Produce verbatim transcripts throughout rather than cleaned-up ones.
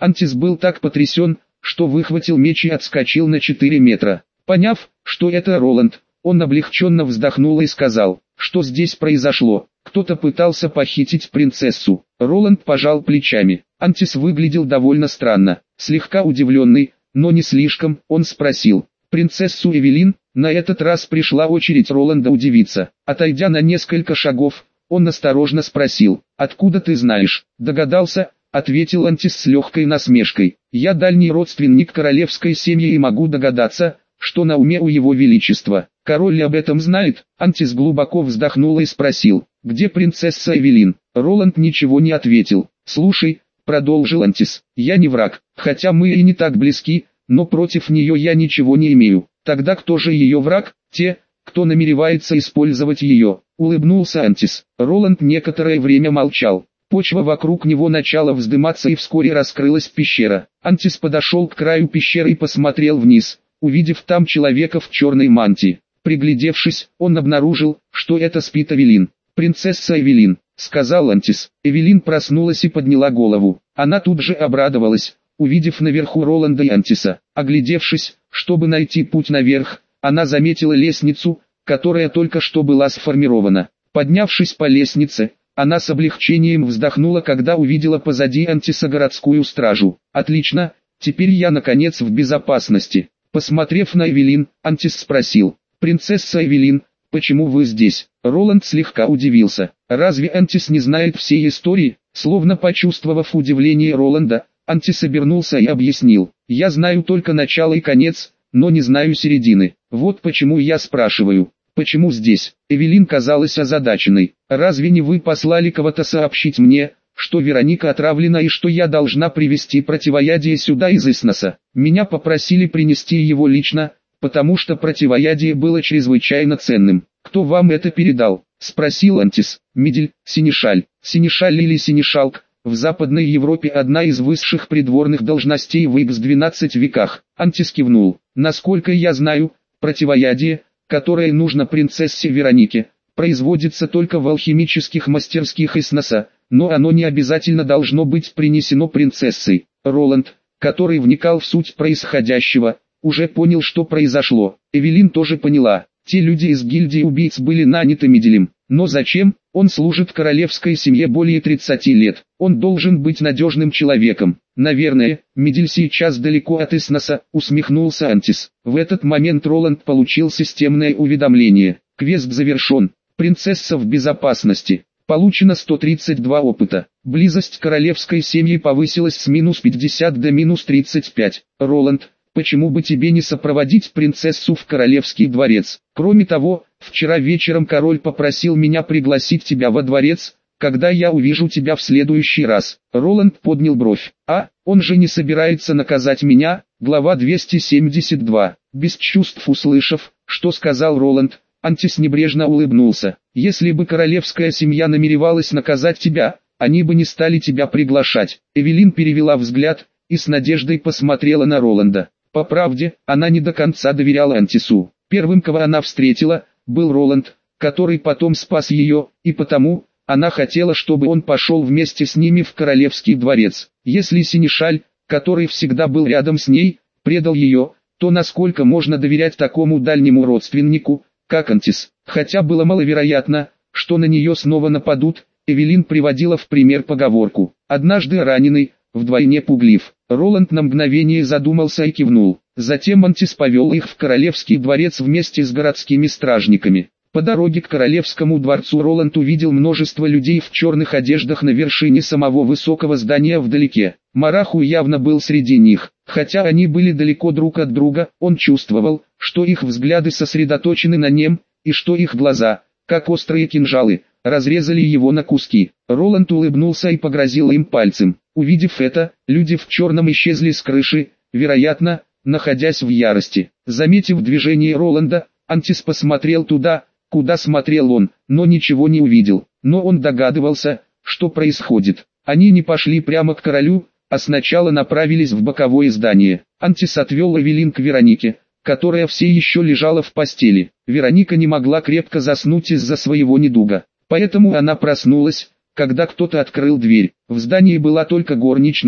Антис был так потрясен, что выхватил меч и отскочил на четыре метра. Поняв, что это Роланд, он облегченно вздохнул и сказал, что здесь произошло. Кто-то пытался похитить принцессу. Роланд пожал плечами. Антис выглядел довольно странно, слегка удивленный, но не слишком. Он спросил, принцессу Эвелин? На этот раз пришла очередь Роланда удивиться. Отойдя на несколько шагов, он осторожно спросил, откуда ты знаешь? Догадался, ответил Антис с легкой насмешкой. Я дальний родственник королевской семьи и могу догадаться, что на уме у его величества. Король об этом знает? Антис глубоко вздохнул и спросил, где принцесса Эвелин? Роланд ничего не ответил. Слушай, продолжил Антис, я не враг, хотя мы и не так близки, но против нее я ничего не имею. Тогда кто же ее враг? Те, кто намеревается использовать ее. Улыбнулся Антис. Роланд некоторое время молчал. Почва вокруг него начала вздыматься и вскоре раскрылась пещера. Антис подошел к краю пещеры и посмотрел вниз, увидев там человека в черной мантии. Приглядевшись, он обнаружил, что это спит Эвелин. «Принцесса Эвелин», — сказал Антис. Эвелин проснулась и подняла голову. Она тут же обрадовалась, увидев наверху Роланда и Антиса. Оглядевшись, чтобы найти путь наверх, она заметила лестницу, которая только что была сформирована. Поднявшись по лестнице, она с облегчением вздохнула, когда увидела позади Антиса городскую стражу. «Отлично, теперь я наконец в безопасности». Посмотрев на Эвелин, Антис спросил, «Принцесса Эвелин, почему вы здесь?» Роланд слегка удивился. Разве Антис не знает всей истории? Словно почувствовав удивление Роланда, Антис обернулся и объяснил, «Я знаю только начало и конец, но не знаю середины. Вот почему я спрашиваю, почему здесь?» Эвелин казалась озадаченной. «Разве не вы послали кого-то сообщить мне, что Вероника отравлена и что я должна привезти противоядие сюда из Исноса? Меня попросили принести его лично, потому что противоядие было чрезвычайно ценным. Кто вам это передал?» — спросил Антис. «Мидель, Синишаль, Синишаль или Синишалк. В Западной Европе одна из высших придворных должностей в икс-двенадцатом веках». Антис кивнул. «Насколько я знаю, противоядие, которое нужно принцессе Веронике, производится только в алхимических мастерских Исноса, но оно не обязательно должно быть принесено принцессой». Роланд, который вникал в суть происходящего, уже понял, что произошло. Эвелин тоже поняла. Те люди из гильдии убийц были наняты Миделем. Но зачем? Он служит королевской семье более тридцати лет. Он должен быть надежным человеком. Наверное, Мидель сейчас далеко от Исноса, усмехнулся Антис. В этот момент Роланд получил системное уведомление. Квест завершен. Принцесса в безопасности. Получено сто тридцать два опыта. Близость королевской семьи повысилась с минус пятьдесят до минус тридцать пять. Роланд, почему бы тебе не сопроводить принцессу в королевский дворец? Кроме того, вчера вечером король попросил меня пригласить тебя во дворец, когда я увижу тебя в следующий раз. Роланд поднял бровь. А, он же не собирается наказать меня? Глава двести семьдесят два. Без чувств услышав, что сказал Роланд, Антис небрежно улыбнулся. Если бы королевская семья намеревалась наказать тебя, они бы не стали тебя приглашать. Эвелин перевела взгляд и с надеждой посмотрела на Роланда. По правде, она не до конца доверяла Антису. Первым, кого она встретила, был Роланд, который потом спас ее, и потому, она хотела, чтобы он пошел вместе с ними в королевский дворец. Если Синишаль, который всегда был рядом с ней, предал ее, то насколько можно доверять такому дальнему родственнику, как Антис? Хотя было маловероятно, что на нее снова нападут, Эвелин приводила в пример поговорку «Однажды раненый, вдвойне пуглив». Роланд на мгновение задумался и кивнул. Затем Антис повел их в королевский дворец вместе с городскими стражниками. По дороге к королевскому дворцу Роланд увидел множество людей в черных одеждах на вершине самого высокого здания вдалеке. Мараху явно был среди них. Хотя они были далеко друг от друга, он чувствовал, что их взгляды сосредоточены на нем, и что их глаза, как острые кинжалы, разрезали его на куски. Роланд улыбнулся и погрозил им пальцем. Увидев это, люди в черном исчезли с крыши, вероятно, находясь в ярости. Заметив движение Роланда, Антис посмотрел туда, куда смотрел он, но ничего не увидел. Но он догадывался, что происходит. Они не пошли прямо к королю, а сначала направились в боковое здание. Антис отвел Эвелин к Веронике, которая все еще лежала в постели. Вероника не могла крепко заснуть из-за своего недуга. Поэтому она проснулась, когда кто-то открыл дверь. В здании была только горничная,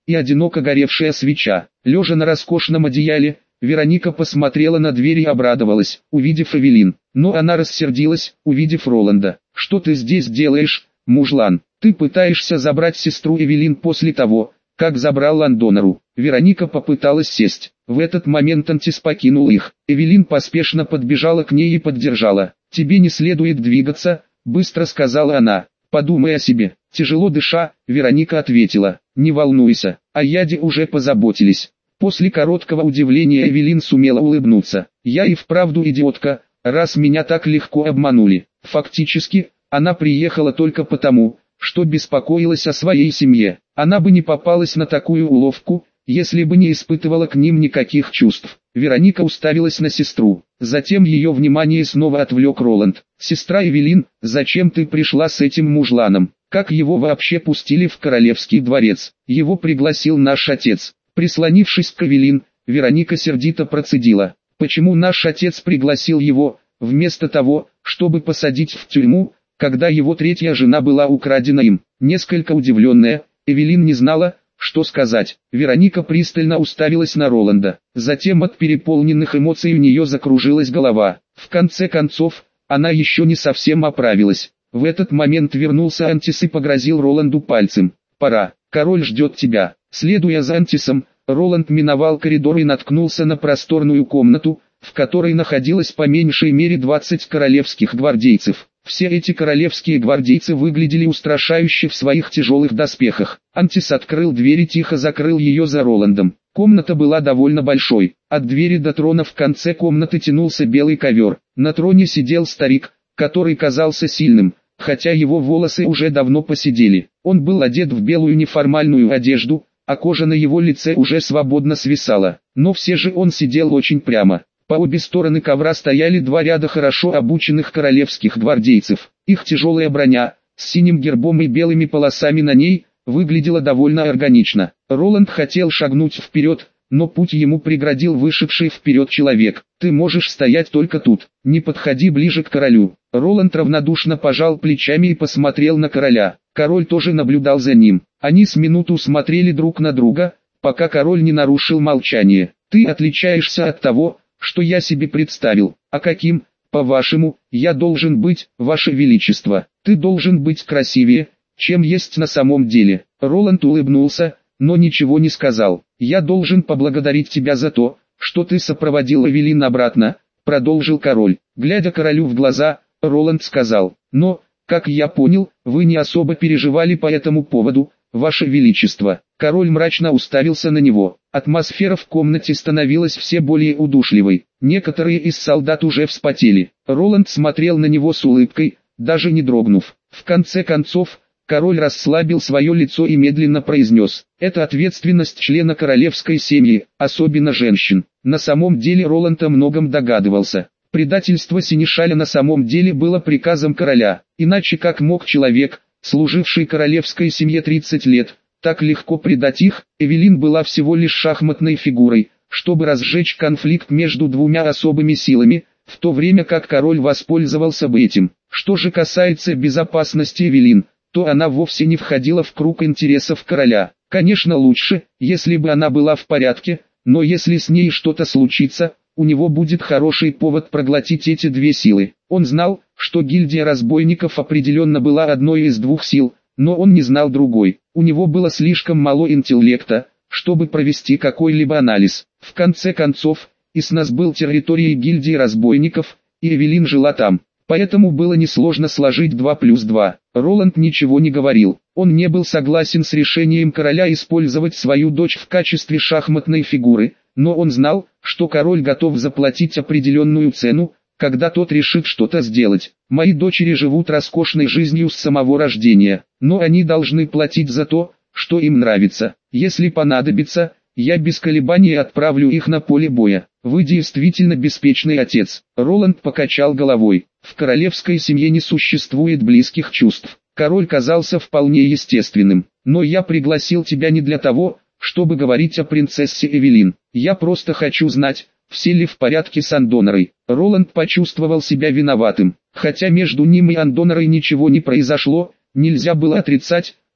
и одиноко горевшая свеча. Лежа на роскошном одеяле, Вероника посмотрела на дверь и обрадовалась, увидев Эвелин. Но она рассердилась, увидев Роланда. «Что ты здесь делаешь, мужлан? Ты пытаешься забрать сестру Эвелин после того, как забрал Ландонеру». Вероника попыталась сесть. В этот момент Антис покинул их. Эвелин поспешно подбежала к ней и поддержала. «Тебе не следует двигаться», — быстро сказала она. «Подумай о себе». Тяжело дыша, Вероника ответила. «Не волнуйся, о яде уже позаботились». После короткого удивления Эвелин сумела улыбнуться. «Я и вправду идиотка, раз меня так легко обманули». Фактически, она приехала только потому, что беспокоилась о своей семье. Она бы не попалась на такую уловку, если бы не испытывала к ним никаких чувств. Вероника уставилась на сестру. Затем ее внимание снова отвлек Роланд. «Сестра Эвелин, зачем ты пришла с этим мужланом? Как его вообще пустили в королевский дворец? Его пригласил наш отец». Прислонившись к Эвелин, Вероника сердито процедила. «Почему наш отец пригласил его, вместо того, чтобы посадить в тюрьму, когда его третья жена была украдена им?» Несколько удивленная, Эвелин не знала, что сказать. Вероника пристально уставилась на Роланда. Затем от переполненных эмоций у нее закружилась голова. В конце концов, она еще не совсем оправилась. В этот момент вернулся Антис и погрозил Роланду пальцем. «Пора, король ждет тебя». Следуя за Антисом, Роланд миновал коридор и наткнулся на просторную комнату, в которой находилось по меньшей мере двадцать королевских гвардейцев. Все эти королевские гвардейцы выглядели устрашающе в своих тяжелых доспехах. Антис открыл дверь и тихо закрыл ее за Роландом. Комната была довольно большой. От двери до трона в конце комнаты тянулся белый ковер. На троне сидел старик, который казался сильным, хотя его волосы уже давно поседели. Он был одет в белую неформальную одежду, а кожа на его лице уже свободно свисала. Но все же он сидел очень прямо. По обе стороны ковра стояли два ряда хорошо обученных королевских гвардейцев. Их тяжелая броня, с синим гербом и белыми полосами на ней, выглядела довольно органично. Роланд хотел шагнуть вперед, но путь ему преградил вышедший вперед человек. «Ты можешь стоять только тут, не подходи ближе к королю». Роланд равнодушно пожал плечами и посмотрел на короля. Король тоже наблюдал за ним. Они с минуту смотрели друг на друга, пока король не нарушил молчание. «Ты отличаешься от того, что я себе представил. А каким, по-вашему, я должен быть, ваше величество? Ты должен быть красивее, чем есть на самом деле». Роланд улыбнулся, но ничего не сказал. «Я должен поблагодарить тебя за то, что ты сопроводил Эвелин обратно», продолжил король. Глядя королю в глаза, Роланд сказал: «Но, как я понял, вы не особо переживали по этому поводу, ваше величество». Король мрачно уставился на него. Атмосфера в комнате становилась все более удушливой. Некоторые из солдат уже вспотели. Роланд смотрел на него с улыбкой, даже не дрогнув. В конце концов, король расслабил свое лицо и медленно произнес: «Это ответственность члена королевской семьи, особенно женщин». На самом деле Роланд о многом догадывался. Предательство Сенешаля на самом деле было приказом короля. Иначе как мог человек, служивший королевской семье тридцать лет, так легко предать их? Эвелин была всего лишь шахматной фигурой, чтобы разжечь конфликт между двумя особыми силами, в то время как король воспользовался бы этим. Что же касается безопасности Эвелин, то она вовсе не входила в круг интересов короля. Конечно, лучше, если бы она была в порядке, но если с ней что-то случится, у него будет хороший повод проглотить эти две силы. Он знал, что гильдия разбойников определенно была одной из двух сил, но он не знал другой. У него было слишком мало интеллекта, чтобы провести какой-либо анализ. В конце концов, Иснас был территорией гильдии разбойников, и Эвелин жила там. Поэтому было несложно сложить два плюс два. Роланд ничего не говорил. Он не был согласен с решением короля использовать свою дочь в качестве шахматной фигуры, но он знал, что король готов заплатить определенную цену, когда тот решит что-то сделать. «Мои дочери живут роскошной жизнью с самого рождения, но они должны платить за то, что им нравится. Если понадобится, я без колебаний отправлю их на поле боя. Вы действительно беспечный отец». Роланд покачал головой. В королевской семье не существует близких чувств. Король казался вполне естественным. «Но я пригласил тебя не для того, чтобы говорить о принцессе Эвелин. Я просто хочу знать, все ли в порядке с Андонерой». Роланд почувствовал себя виноватым. Хотя между ним и Андонерой ничего не произошло, нельзя было отрицать,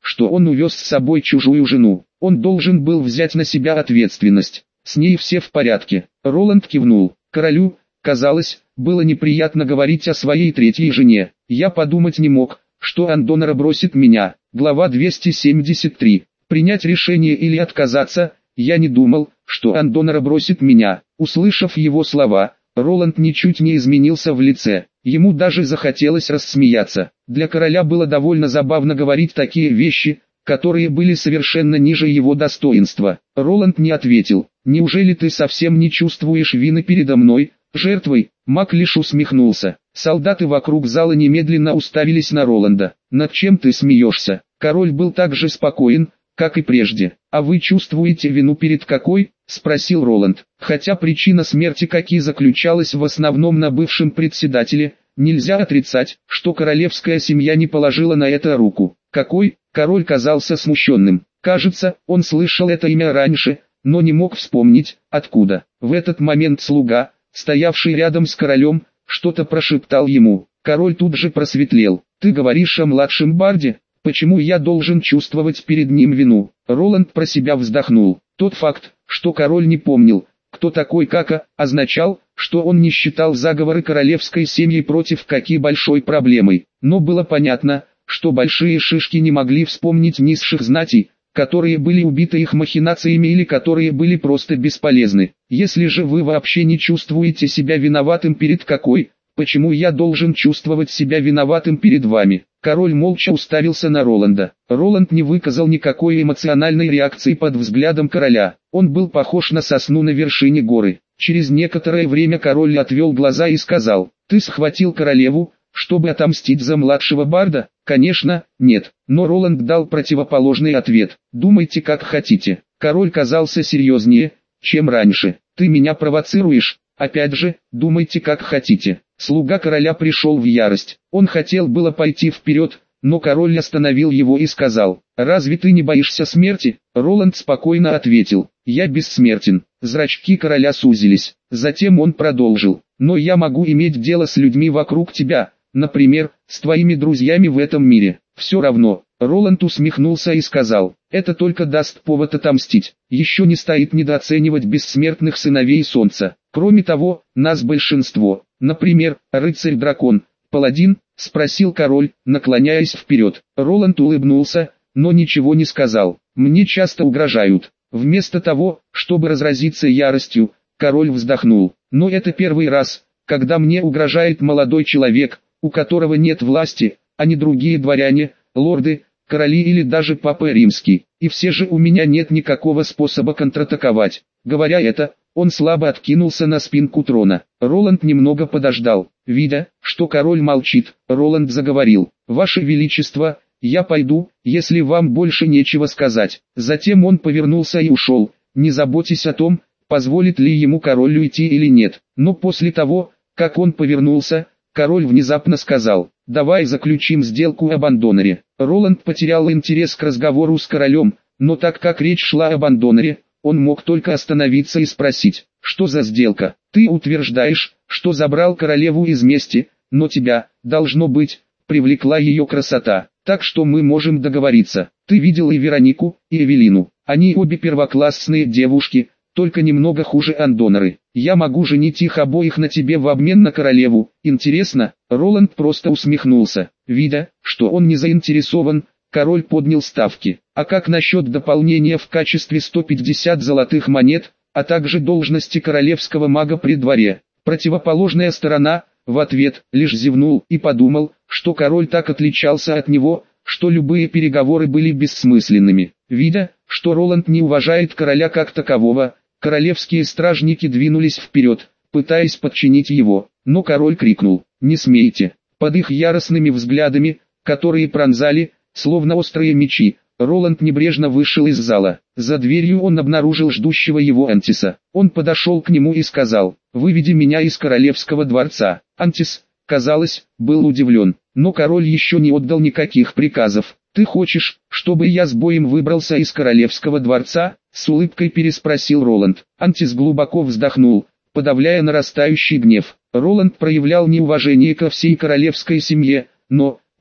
что он увез с собой чужую жену. Он должен был взять на себя ответственность. С ней все в порядке. Роланд кивнул. Королю, казалось, было неприятно говорить о своей третьей жене. Я подумать не мог, что Андонора бросит меня. Глава двести семьдесят три. Принять решение или отказаться, я не думал, что Андонора бросит меня. Услышав его слова, Роланд ничуть не изменился в лице. Ему даже захотелось рассмеяться. Для короля было довольно забавно говорить такие вещи, которые были совершенно ниже его достоинства. Роланд не ответил. «Неужели ты совсем не чувствуешь вины передо мной, жертвой?» Маг лишь усмехнулся. Солдаты вокруг зала немедленно уставились на Роланда. «Над чем ты смеешься?» Король был так же спокоен, как и прежде. «А вы чувствуете вину перед какой?» — спросил Роланд. Хотя причина смерти Каки заключалась в основном на бывшем председателе, нельзя отрицать, что королевская семья не положила на это руку. «Какой?» — король казался смущенным. Кажется, он слышал это имя раньше, но не мог вспомнить, откуда. В этот момент слуга, стоявший рядом с королем, что-то прошептал ему. Король тут же просветлел. «Ты говоришь о младшем барде? Почему я должен чувствовать перед ним вину?» Роланд про себя вздохнул. Тот факт, что король не помнил, кто такой Кака, означал, что он не считал заговоры королевской семьи против Каки большой проблемой. Но было понятно, что большие шишки не могли вспомнить низших знатей, которые были убиты их махинациями или которые были просто бесполезны. Если же вы вообще не чувствуете себя виноватым перед Какой, почему я должен чувствовать себя виноватым перед вами? Король молча уставился на Роланда. Роланд не выказал никакой эмоциональной реакции под взглядом короля. Он был похож на сосну на вершине горы. Через некоторое время король отвел глаза и сказал: «Ты схватил королеву, чтобы отомстить за младшего барда?» «Конечно, нет». Но Роланд дал противоположный ответ. «Думайте как хотите». Король казался серьезнее, чем раньше. «Ты меня провоцируешь?» «Опять же, думайте как хотите». Слуга короля пришел в ярость. Он хотел было пойти вперед, но король остановил его и сказал: «Разве ты не боишься смерти?» Роланд спокойно ответил: «Я бессмертен». Зрачки короля сузились. Затем он продолжил: «Но я могу иметь дело с людьми вокруг тебя, например, с твоими друзьями в этом мире. Все равно». Роланд усмехнулся и сказал: «Это только даст повод отомстить. Еще не стоит недооценивать бессмертных сыновей солнца. Кроме того, нас большинство. Например, рыцарь-дракон, паладин?» — спросил король, наклоняясь вперед. Роланд улыбнулся, но ничего не сказал. «Мне часто угрожают». Вместо того, чтобы разразиться яростью, король вздохнул. «Но это первый раз, когда мне угрожает молодой человек, у которого нет власти, а не другие дворяне, лорды, короли или даже папа римский. И все же у меня нет никакого способа контратаковать». Говоря это, он слабо откинулся на спинку трона. Роланд немного подождал. Видя, что король молчит, Роланд заговорил: «Ваше Величество, я пойду, если вам больше нечего сказать». Затем он повернулся и ушел, не заботясь о том, позволит ли ему король уйти или нет. Но после того, как он повернулся, король внезапно сказал: «Давай заключим сделку об Андоноре». Роланд потерял интерес к разговору с королем, но так как речь шла об Андоноре, он мог только остановиться и спросить: «Что за сделка? Ты утверждаешь, что забрал королеву из мести, но тебя, должно быть, привлекла ее красота, так что мы можем договориться. Ты видел и Веронику, и Эвелину. Они обе первоклассные девушки, только немного хуже Андоноры. Я могу женить их обоих на тебе в обмен на королеву. Интересно?» Роланд просто усмехнулся. Видя, что он не заинтересован, король поднял ставки. «А как насчет дополнения в качестве сто пятьдесят золотых монет, а также должности королевского мага при дворе?» Противоположная сторона, в ответ, лишь зевнул и подумал, что король так отличался от него, что любые переговоры были бессмысленными. Видя, что Роланд не уважает короля как такового, королевские стражники двинулись вперед, пытаясь подчинить его. Но король крикнул: «Не смейте!» Под их яростными взглядами, которые пронзали, словно острые мечи, Роланд небрежно вышел из зала. За дверью он обнаружил ждущего его Антиса. Он подошел к нему и сказал: «Выведи меня из королевского дворца». Антис, казалось, был удивлен, но король еще не отдал никаких приказов. «Ты хочешь, чтобы я с боем выбрался из королевского дворца?» — с улыбкой переспросил Роланд. Антис глубоко вздохнул, подавляя нарастающий гнев. Роланд проявлял неуважение ко всей королевской семье, но,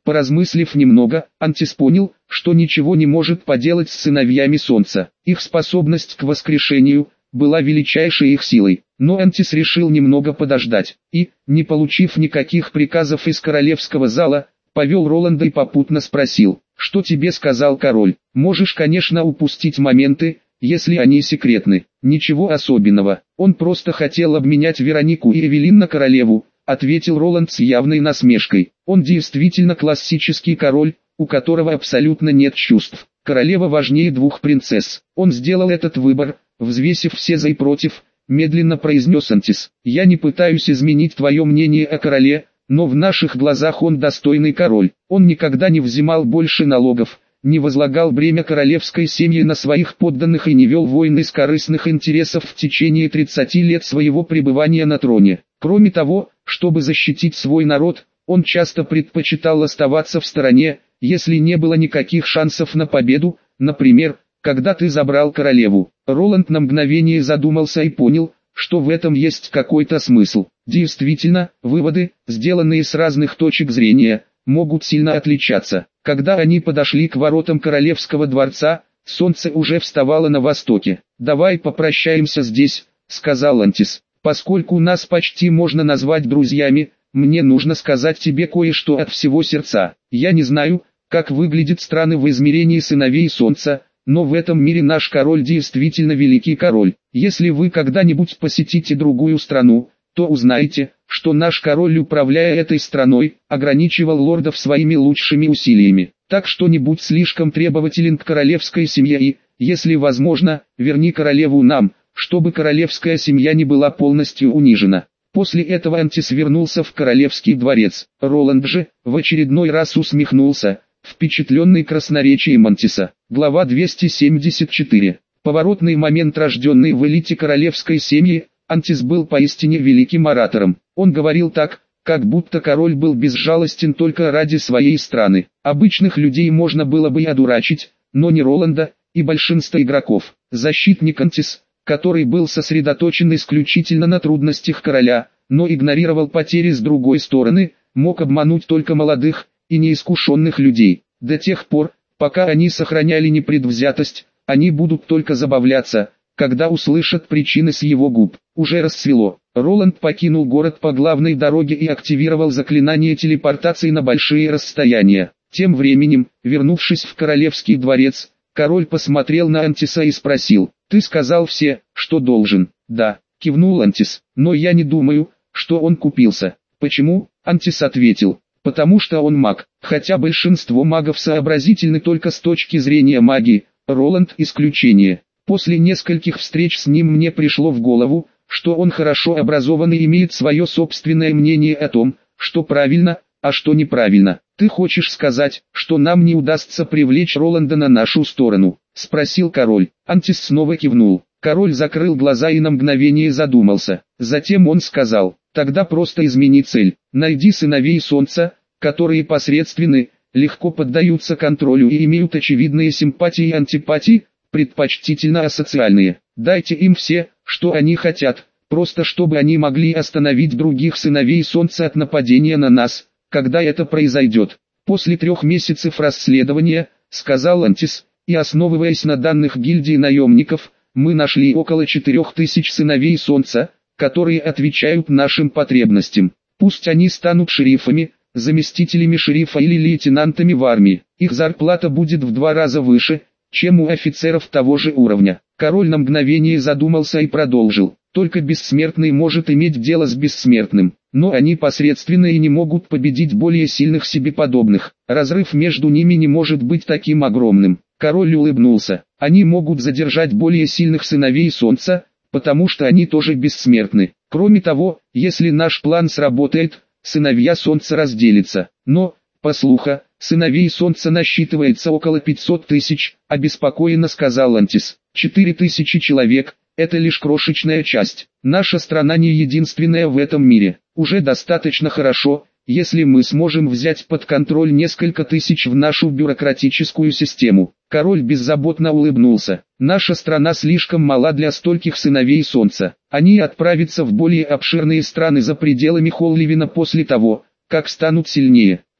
Поразмыслив немного, Антис понял, что ничего не может поделать с сыновьями Солнца. Их способность к воскрешению была величайшей их силой. Но Антис решил немного подождать, и, не получив никаких приказов из королевского зала, повел Роланда и попутно спросил: «Что тебе сказал король? Можешь, конечно, упустить моменты, если они секретны. Ничего особенного. Он просто хотел обменять Веронику и Эвелин на королеву», ответил Роланд с явной насмешкой. «Он действительно классический король, у которого абсолютно нет чувств. Королева важнее двух принцесс. Он сделал этот выбор, взвесив все за и против», медленно произнес Антис. «Я не пытаюсь изменить твое мнение о короле, но в наших глазах он достойный король. Он никогда не взимал больше налогов, не возлагал бремя королевской семьи на своих подданных и не вел войны из корыстных интересов в течение тридцати лет своего пребывания на троне. Кроме того, чтобы защитить свой народ, он часто предпочитал оставаться в стороне, если не было никаких шансов на победу, например, когда ты забрал королеву». Роланд на мгновение задумался и понял, что в этом есть какой-то смысл. Действительно, выводы, сделанные с разных точек зрения, могут сильно отличаться. Когда они подошли к воротам королевского дворца, солнце уже вставало на востоке. «Давай попрощаемся здесь», — сказал Антис. «Поскольку нас почти можно назвать друзьями, мне нужно сказать тебе кое-что от всего сердца. Я не знаю, как выглядят страны в измерении сыновей солнца, но в этом мире наш король действительно великий король. Если вы когда-нибудь посетите другую страну, то узнаете, что наш король, управляя этой страной, ограничивал лордов своими лучшими усилиями. Так что не будь слишком требователен к королевской семье и, если возможно, верни королеву нам, чтобы королевская семья не была полностью унижена». После этого Антис вернулся в королевский дворец. Роланд же, в очередной раз усмехнулся, впечатленный красноречием Антиса. Глава двести семьдесят четыре. Поворотный момент. Рожденный в элите королевской семьи, Антис был поистине великим оратором. Он говорил так, как будто король был безжалостен только ради своей страны. Обычных людей можно было бы и одурачить, но не Роланда и большинство игроков. Защитник Антис, который был сосредоточен исключительно на трудностях короля, но игнорировал потери с другой стороны, мог обмануть только молодых и неискушенных людей. До тех пор, пока они сохраняли непредвзятость, они будут только забавляться, когда услышат причины с его губ. Уже расцвело. Роланд покинул город по главной дороге и активировал заклинание телепортации на большие расстояния. Тем временем, вернувшись в королевский дворец, король посмотрел на Антиса и спросил: «Ты сказал все, что должен?» «Да», кивнул Антис, «но я не думаю, что он купился». «Почему?» Антис ответил: «Потому что он маг, хотя большинство магов сообразительны только с точки зрения магии, Роланд исключение. После нескольких встреч с ним мне пришло в голову, что он хорошо образован и имеет свое собственное мнение о том, что правильно, а что неправильно». «Ты хочешь сказать, что нам не удастся привлечь Роланда на нашу сторону?» — спросил король. Антис снова кивнул. Король закрыл глаза и на мгновение задумался. Затем он сказал: «Тогда просто измени цель. Найди сыновей солнца, которые посредственны, легко поддаются контролю и имеют очевидные симпатии и антипатии, предпочтительно асоциальные. Дайте им все, что они хотят, просто чтобы они могли остановить других сыновей солнца от нападения на нас, когда это произойдет». «После трех месяцев расследования, — сказал Антис, — и основываясь на данных гильдии наемников, мы нашли около четырех тысяч сыновей солнца, которые отвечают нашим потребностям. Пусть они станут шерифами, заместителями шерифа или лейтенантами в армии. Их зарплата будет в два раза выше, чем у офицеров того же уровня». Король на мгновение задумался и продолжил: «Только бессмертный может иметь дело с бессмертным, но они посредственны и не могут победить более сильных себе подобных. Разрыв между ними не может быть таким огромным». Король улыбнулся: «Они могут задержать более сильных сыновей солнца, потому что они тоже бессмертны. Кроме того, если наш план сработает, сыновья солнца разделятся. Но, по слухам, сыновей солнца насчитывается около пятисот тысяч, обеспокоенно сказал Антис. Четыре тысячи человек – это лишь крошечная часть. Наша страна не единственная в этом мире. Уже достаточно хорошо, если мы сможем взять под контроль несколько тысяч в нашу бюрократическую систему». Король беззаботно улыбнулся. «Наша страна слишком мала для стольких сыновей солнца. Они отправятся в более обширные страны за пределами Холливина после того, как станут сильнее.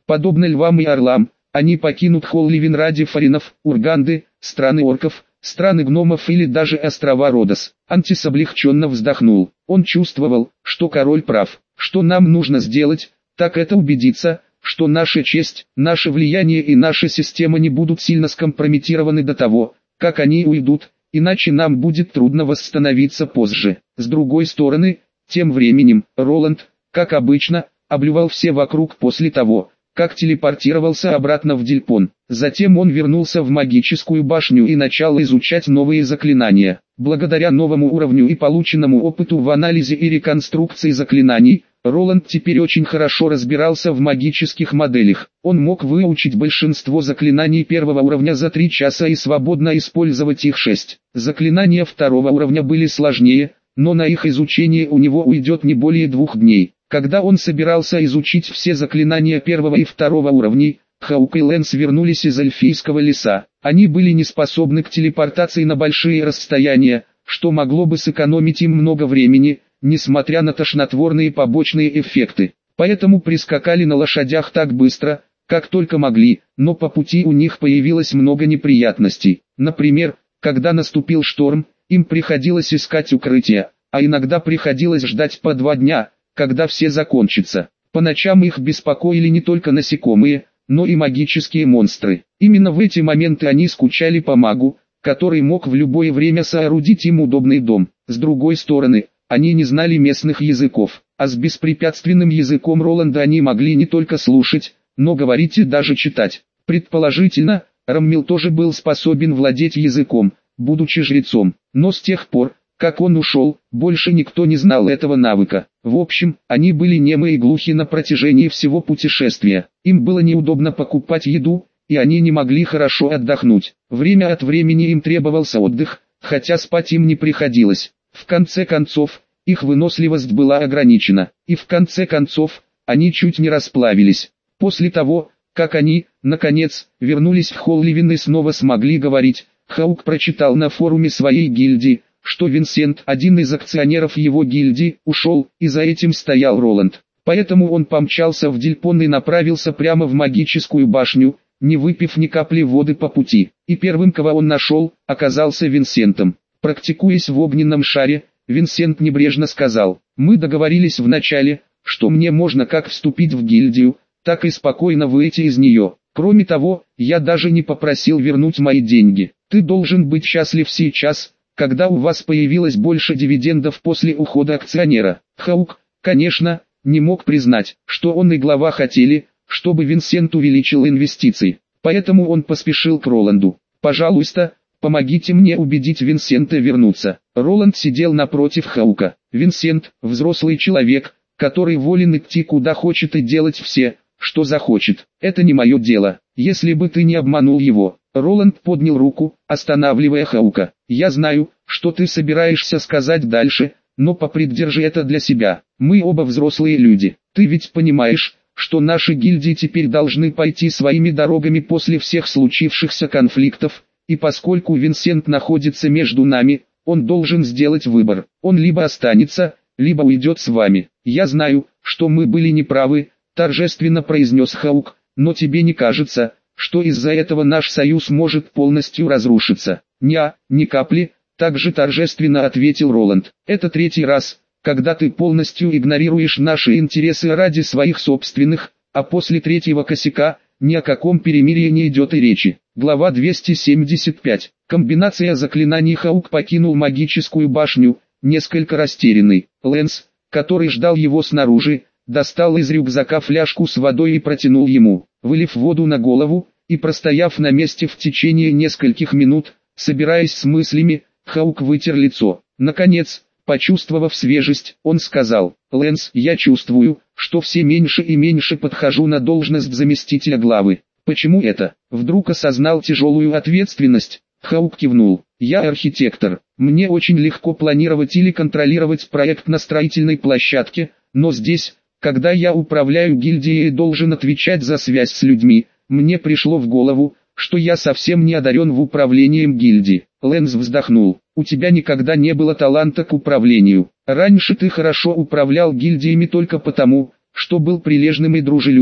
Подобно львам и орлам, они покинут Холливин ради фаринов, Урганды, страны орков, страны гномов или даже острова Родос. Антис облегченно вздохнул. Он чувствовал, что король прав. Что нам нужно сделать, так это убедиться, что наша честь, наше влияние и наша система не будут сильно скомпрометированы до того, как они уйдут, иначе нам будет трудно восстановиться позже. С другой стороны, тем временем, Роланд, как обычно, облювал все вокруг после того, как телепортировался обратно в Дильпон. Затем он вернулся в магическую башню и начал изучать новые заклинания. Благодаря новому уровню и полученному опыту в анализе и реконструкции заклинаний, Роланд теперь очень хорошо разбирался в магических моделях. Он мог выучить большинство заклинаний первого уровня за три часа и свободно использовать их шесть. Заклинания второго уровня были сложнее, но на их изучение у него уйдет не более двух дней. Когда он собирался изучить все заклинания первого и второго уровней, Хаук и Лэнс вернулись из эльфийского леса. Они были не способны к телепортации на большие расстояния, что могло бы сэкономить им много времени, несмотря на тошнотворные побочные эффекты. Поэтому прискакали на лошадях так быстро, как только могли, но по пути у них появилось много неприятностей. Например, когда наступил шторм, им приходилось искать укрытие, а иногда приходилось ждать по два дня, когда все закончится. По ночам их беспокоили не только насекомые, но и магические монстры. Именно в эти моменты они скучали по магу, который мог в любое время соорудить им удобный дом. С другой стороны, они не знали местных языков, а с беспрепятственным языком Роланда они могли не только слушать, но говорить и даже читать. Предположительно, Раммил тоже был способен владеть языком, будучи жрецом, но с тех пор, как он ушел, больше никто не знал этого навыка. В общем, они были немы и глухи на протяжении всего путешествия. Им было неудобно покупать еду, и они не могли хорошо отдохнуть. Время от времени им требовался отдых, хотя спать им не приходилось. В конце концов, их выносливость была ограничена, и в конце концов, они чуть не расплавились. После того, как они, наконец, вернулись в Холливин и снова смогли говорить, Хаук прочитал на форуме своей гильдии, что Винсент, один из акционеров его гильдии, ушел, и за этим стоял Роланд. Поэтому он помчался в Дильпон и направился прямо в магическую башню, не выпив ни капли воды по пути. И первым, кого он нашел, оказался Винсентом. Практикуясь в огненном шаре, Винсент небрежно сказал: «Мы договорились вначале, что мне можно как вступить в гильдию, так и спокойно выйти из нее. Кроме того, я даже не попросил вернуть мои деньги. Ты должен быть счастлив сейчас, когда у вас появилось больше дивидендов после ухода акционера». Хаук, конечно, не мог признать, что он и глава хотели, чтобы Винсент увеличил инвестиции. Поэтому он поспешил к Роланду. «Пожалуйста, помогите мне убедить Винсента вернуться». Роланд сидел напротив Хаука. Винсент, взрослый человек, который волен идти куда хочет и делать все, что захочет. «Это не мое дело, если бы ты не обманул его». Роланд поднял руку, останавливая Хаука. «Я знаю, что ты собираешься сказать дальше, но попридержи это для себя. Мы оба взрослые люди. Ты ведь понимаешь, что наши гильдии теперь должны пойти своими дорогами после всех случившихся конфликтов, и поскольку Винсент находится между нами, он должен сделать выбор. Он либо останется, либо уйдет с вами. Я знаю, что мы были неправы», — торжественно произнес Хаук, «но тебе не кажется, что из-за этого наш союз может полностью разрушиться?» «Неа, ни капли», — также торжественно ответил Роланд. «Это третий раз, когда ты полностью игнорируешь наши интересы ради своих собственных, а после третьего косяка, ни о каком перемирии не идет и речи». Глава двести семьдесят пять. Комбинация заклинаний. Хаук покинул магическую башню, несколько растерянный. Лэнс, который ждал его снаружи, достал из рюкзака фляжку с водой и протянул ему. Вылив воду на голову, и простояв на месте в течение нескольких минут, собираясь с мыслями, Хаук вытер лицо. Наконец, почувствовав свежесть, он сказал: «Лэнс, я чувствую, что все меньше и меньше подхожу на должность заместителя главы». «Почему это?» Вдруг осознал тяжелую ответственность. Хаук кивнул. «Я архитектор. Мне очень легко планировать или контролировать проект на строительной площадке, но здесь, когда я управляю гильдией и должен отвечать за связь с людьми, мне пришло в голову, что я совсем не одарен в управлением гильдии». Лэнс вздохнул. «У тебя никогда не было таланта к управлению. Раньше ты хорошо управлял гильдиями только потому, что был прилежным и дружелюбным.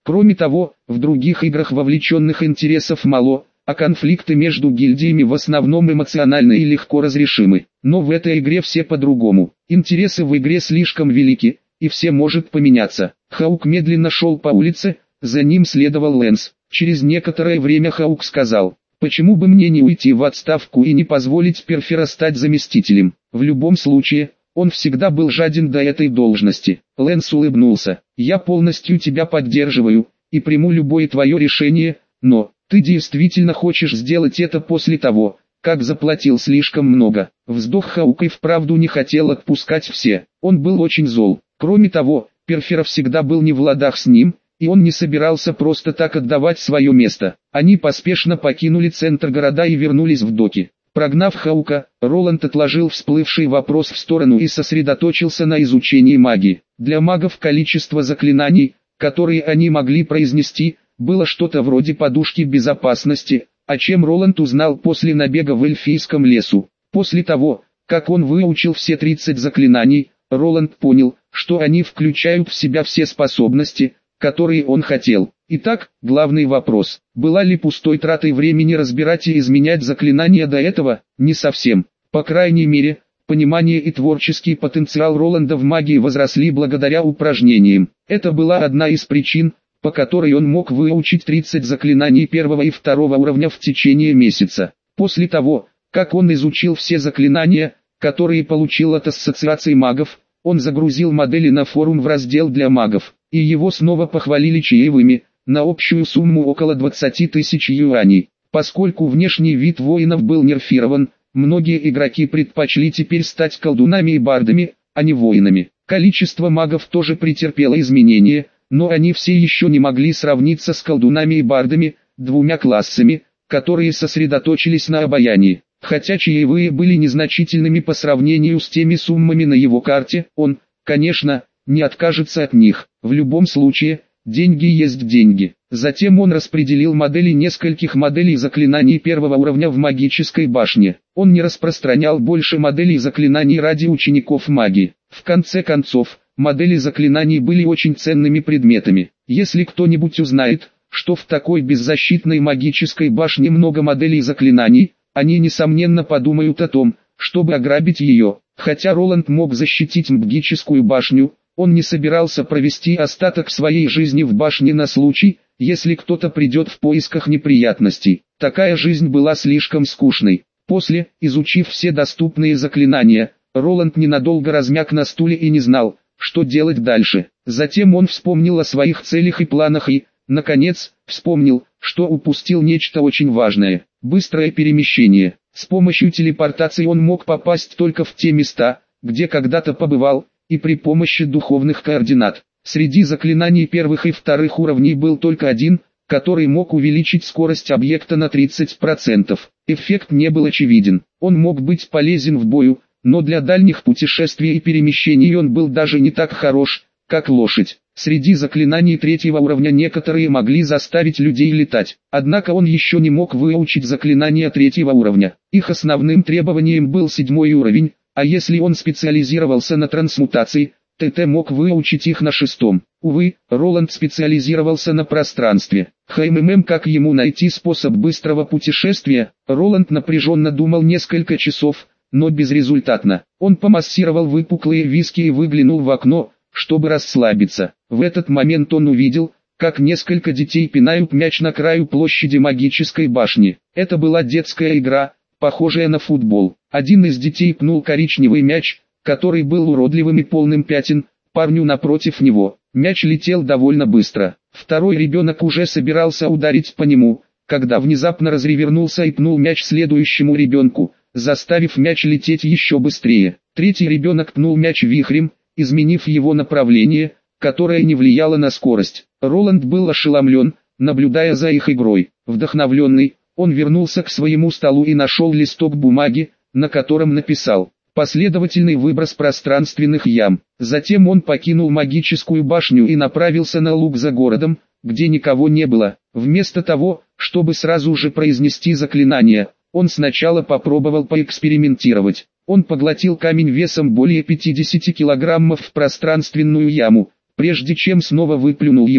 Кроме того, в других играх вовлеченных интересов мало, а конфликты между гильдиями в основном эмоциональны и легко разрешимы. Но в этой игре все по-другому. Интересы в игре слишком велики, и все может поменяться. Хаук медленно шел по улице, за ним следовал Лэнс. Через некоторое время Хаук сказал: «Почему бы мне не уйти в отставку и не позволить Перфера стать заместителем? В любом случае, он всегда был жаден до этой должности». Лэнс улыбнулся. «Я полностью тебя поддерживаю, и приму любое твое решение, но ты действительно хочешь сделать это после того, как заплатил слишком много». Вздох Хаука и вправду не хотел отпускать все. Он был очень зол. Кроме того, Перфер всегда был не в ладах с ним, и он не собирался просто так отдавать свое место. Они поспешно покинули центр города и вернулись в доки. Прогнав Хаука, Роланд отложил всплывший вопрос в сторону и сосредоточился на изучении магии. Для магов количество заклинаний, которые они могли произнести, было что-то вроде подушки безопасности, о чем Роланд узнал после набега в эльфийском лесу. После того, как он выучил все тридцать заклинаний, Роланд понял, что они включают в себя все способности, которые он хотел. Итак, главный вопрос: была ли пустой тратой времени разбирать и изменять заклинания до этого? Не совсем. По крайней мере, понимание и творческий потенциал Роланда в магии возросли благодаря упражнениям. Это была одна из причин, по которой он мог выучить тридцать заклинаний первого и второго уровня в течение месяца. После того, как он изучил все заклинания, которые получил от ассоциации магов, он загрузил модели на форум в раздел для магов, и его снова похвалили чаевыми, на общую сумму около двадцати тысяч юаней. Поскольку внешний вид воинов был нерфирован, многие игроки предпочли теперь стать колдунами и бардами, а не воинами. Количество магов тоже претерпело изменения, но они все еще не могли сравниться с колдунами и бардами, двумя классами, которые сосредоточились на обаянии. Хотя чаевые были незначительными по сравнению с теми суммами на его карте, он, конечно, не откажется от них. В любом случае, деньги есть деньги. Затем он распределил модели нескольких моделей заклинаний первого уровня в магической башне. Он не распространял больше моделей заклинаний ради учеников магии. В конце концов, модели заклинаний были очень ценными предметами. Если кто-нибудь узнает, что в такой беззащитной магической башне много моделей заклинаний, они несомненно подумают о том, чтобы ограбить ее. Хотя Роланд мог защитить магическую башню, он не собирался провести остаток своей жизни в башне на случай, если кто-то придет в поисках неприятностей. Такая жизнь была слишком скучной. После, изучив все доступные заклинания, Роланд ненадолго размяк на стуле и не знал, что делать дальше. Затем он вспомнил о своих целях и планах и, наконец, вспомнил, что упустил нечто очень важное. Быстрое перемещение. С помощью телепортации он мог попасть только в те места, где когда-то побывал, и при помощи духовных координат. Среди заклинаний первых и вторых уровней был только один, который мог увеличить скорость объекта на тридцать процентов. Эффект не был очевиден. Он мог быть полезен в бою, но для дальних путешествий и перемещений он был даже не так хорош, как лошадь. Среди заклинаний третьего уровня некоторые могли заставить людей летать, однако он еще не мог выучить заклинания третьего уровня. Их основным требованием был седьмой уровень, а если он специализировался на трансмутации, ТТ мог выучить их на шестом. Увы, Роланд специализировался на пространстве. ХММ, как ему найти способ быстрого путешествия? Роланд напряженно думал несколько часов, но безрезультатно. Он помассировал выпуклые виски и выглянул в окно, чтобы расслабиться. В этот момент он увидел, как несколько детей пинают мяч на краю площади магической башни. Это была детская игра, похожая на футбол. Один из детей пнул коричневый мяч, который был уродливым и полным пятен, парню напротив него. Мяч летел довольно быстро. Второй ребенок уже собирался ударить по нему, когда внезапно разревернулся и пнул мяч следующему ребенку, заставив мяч лететь еще быстрее. Третий ребенок пнул мяч вихрем, изменив его направление, которое не влияло на скорость. Роланд был ошеломлен, наблюдая за их игрой. Вдохновленный, он вернулся к своему столу и нашел листок бумаги, на котором написал «Последовательный выброс пространственных ям». Затем он покинул магическую башню и направился на луг за городом, где никого не было. Вместо того, чтобы сразу же произнести заклинание, он сначала попробовал поэкспериментировать. Он поглотил камень весом более пятидесяти килограммов в пространственную яму, прежде чем снова выплюнул его.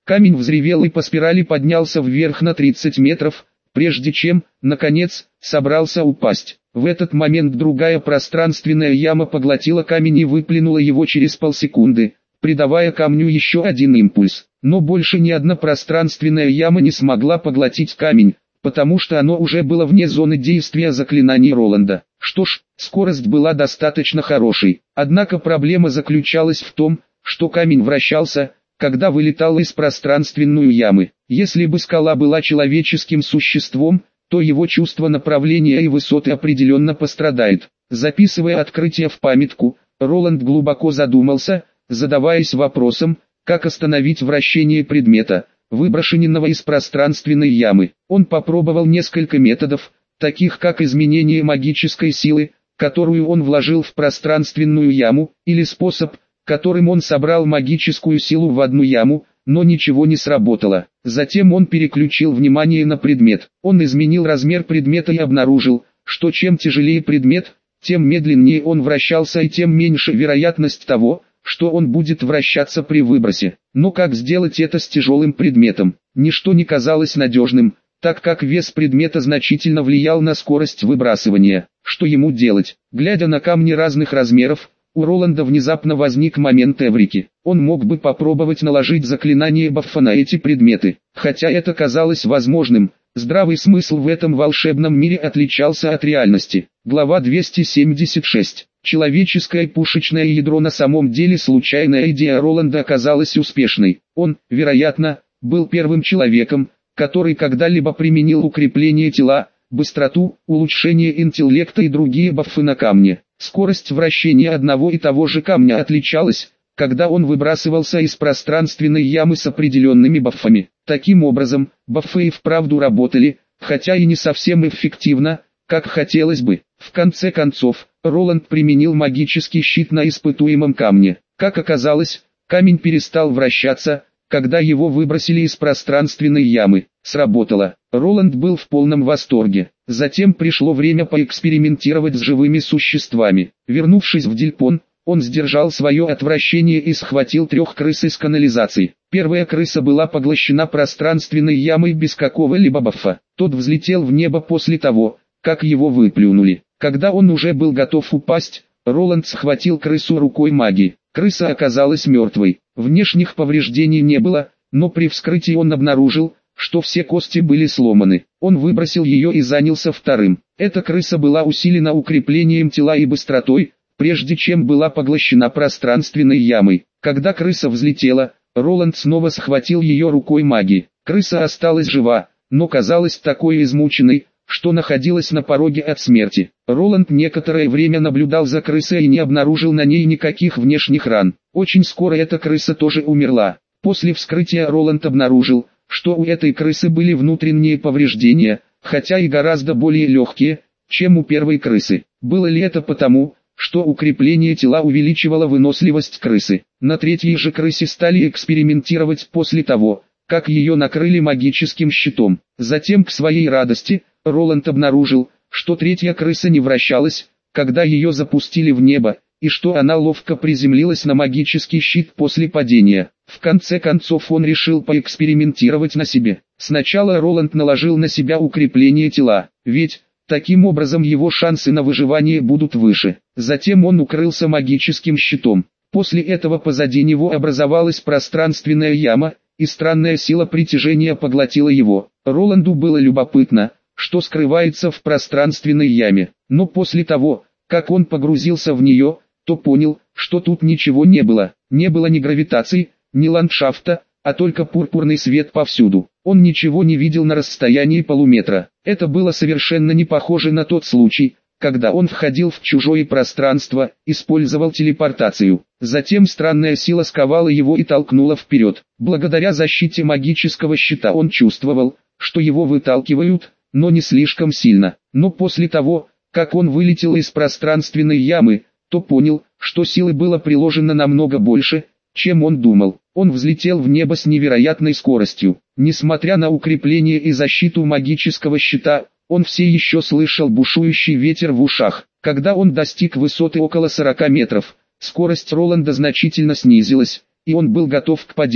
Камень взревел и по спирали поднялся вверх на тридцать метров, прежде чем, наконец, собрался упасть. В этот момент другая пространственная яма поглотила камень и выплюнула его через полсекунды, придавая камню еще один импульс. Но больше ни одна пространственная яма не смогла поглотить камень, потому что оно уже было вне зоны действия заклинаний Роланда. Что ж, скорость была достаточно хорошей. Однако проблема заключалась в том, что камень вращался, когда вылетал из пространственной ямы. Если бы скала была человеческим существом, то его чувство направления и высоты определенно пострадает. Записывая открытие в памятку, Роланд глубоко задумался, задаваясь вопросом, как остановить вращение предмета, выброшенного из пространственной ямы. Он попробовал несколько методов, таких как изменение магической силы, которую он вложил в пространственную яму, или способ, которым он собрал магическую силу в одну яму, но ничего не сработало. Затем он переключил внимание на предмет. Он изменил размер предмета и обнаружил, что чем тяжелее предмет, тем медленнее он вращался и тем меньше вероятность того, что он будет вращаться при выбросе. Но как сделать это с тяжелым предметом? Ничто не казалось надежным, так как вес предмета значительно влиял на скорость выбрасывания. Что ему делать? Глядя на камни разных размеров, у Роланда внезапно возник момент эврики. Он мог бы попробовать наложить заклинание баффа на эти предметы. Хотя это казалось возможным, здравый смысл в этом волшебном мире отличался от реальности. Глава двести семьдесят шесть. Человеческое пушечное ядро. На самом деле случайная идея Роланда оказалась успешной. Он, вероятно, был первым человеком, который когда-либо применил укрепление тела, быстроту, улучшение интеллекта и другие баффы на камне. Скорость вращения одного и того же камня отличалась, когда он выбрасывался из пространственной ямы с определенными баффами. Таким образом, баффы и вправду работали, хотя и не совсем эффективно, как хотелось бы. В конце концов, Роланд применил магический щит на испытуемом камне. Как оказалось, камень перестал вращаться, когда его выбросили из пространственной ямы. Сработало. Роланд был в полном восторге. Затем пришло время поэкспериментировать с живыми существами. Вернувшись в Дильпон, он сдержал свое отвращение и схватил трех крыс из канализации. Первая крыса была поглощена пространственной ямой без какого-либо баффа. Тот взлетел в небо после того, как его выплюнули. Когда он уже был готов упасть, Роланд схватил крысу рукой магии. Крыса оказалась мертвой. Внешних повреждений не было, но при вскрытии он обнаружил, что все кости были сломаны. Он выбросил ее и занялся вторым. Эта крыса была усилена укреплением тела и быстротой, прежде чем была поглощена пространственной ямой. Когда крыса взлетела, Роланд снова схватил ее рукой магии. Крыса осталась жива, но казалась такой измученной, что находилась на пороге от смерти. Роланд некоторое время наблюдал за крысой и не обнаружил на ней никаких внешних ран. Очень скоро эта крыса тоже умерла. После вскрытия Роланд обнаружил, что у этой крысы были внутренние повреждения, хотя и гораздо более легкие, чем у первой крысы. Было ли это потому, что укрепление тела увеличивало выносливость крысы? На третьей же крысе стали экспериментировать после того, как ее накрыли магическим щитом. Затем, к своей радости, Роланд обнаружил, что третья крыса не вращалась, когда ее запустили в небо, и что она ловко приземлилась на магический щит после падения. В конце концов он решил поэкспериментировать на себе. Сначала Роланд наложил на себя укрепление тела, ведь, таким образом его шансы на выживание будут выше. Затем он укрылся магическим щитом. После этого позади него образовалась пространственная яма, и странная сила притяжения поглотила его. Роланду было любопытно, что скрывается в пространственной яме, но после того, как он погрузился в нее, то понял, что тут ничего не было. Не было ни гравитации, ни ландшафта, а только пурпурный свет повсюду. Он ничего не видел на расстоянии полуметра. Это было совершенно не похоже на тот случай, когда он входил в чужое пространство, использовал телепортацию. Затем странная сила сковала его и толкнула вперед. Благодаря защите магического щита он чувствовал, что его выталкивают, но не слишком сильно. Но после того, как он вылетел из пространственной ямы, то понял, что силы было приложено намного больше, чем он думал. Он взлетел в небо с невероятной скоростью. Несмотря на укрепление и защиту магического щита, он все еще слышал бушующий ветер в ушах. Когда он достиг высоты около сорока метров, скорость Роланда значительно снизилась, и он был готов к падению.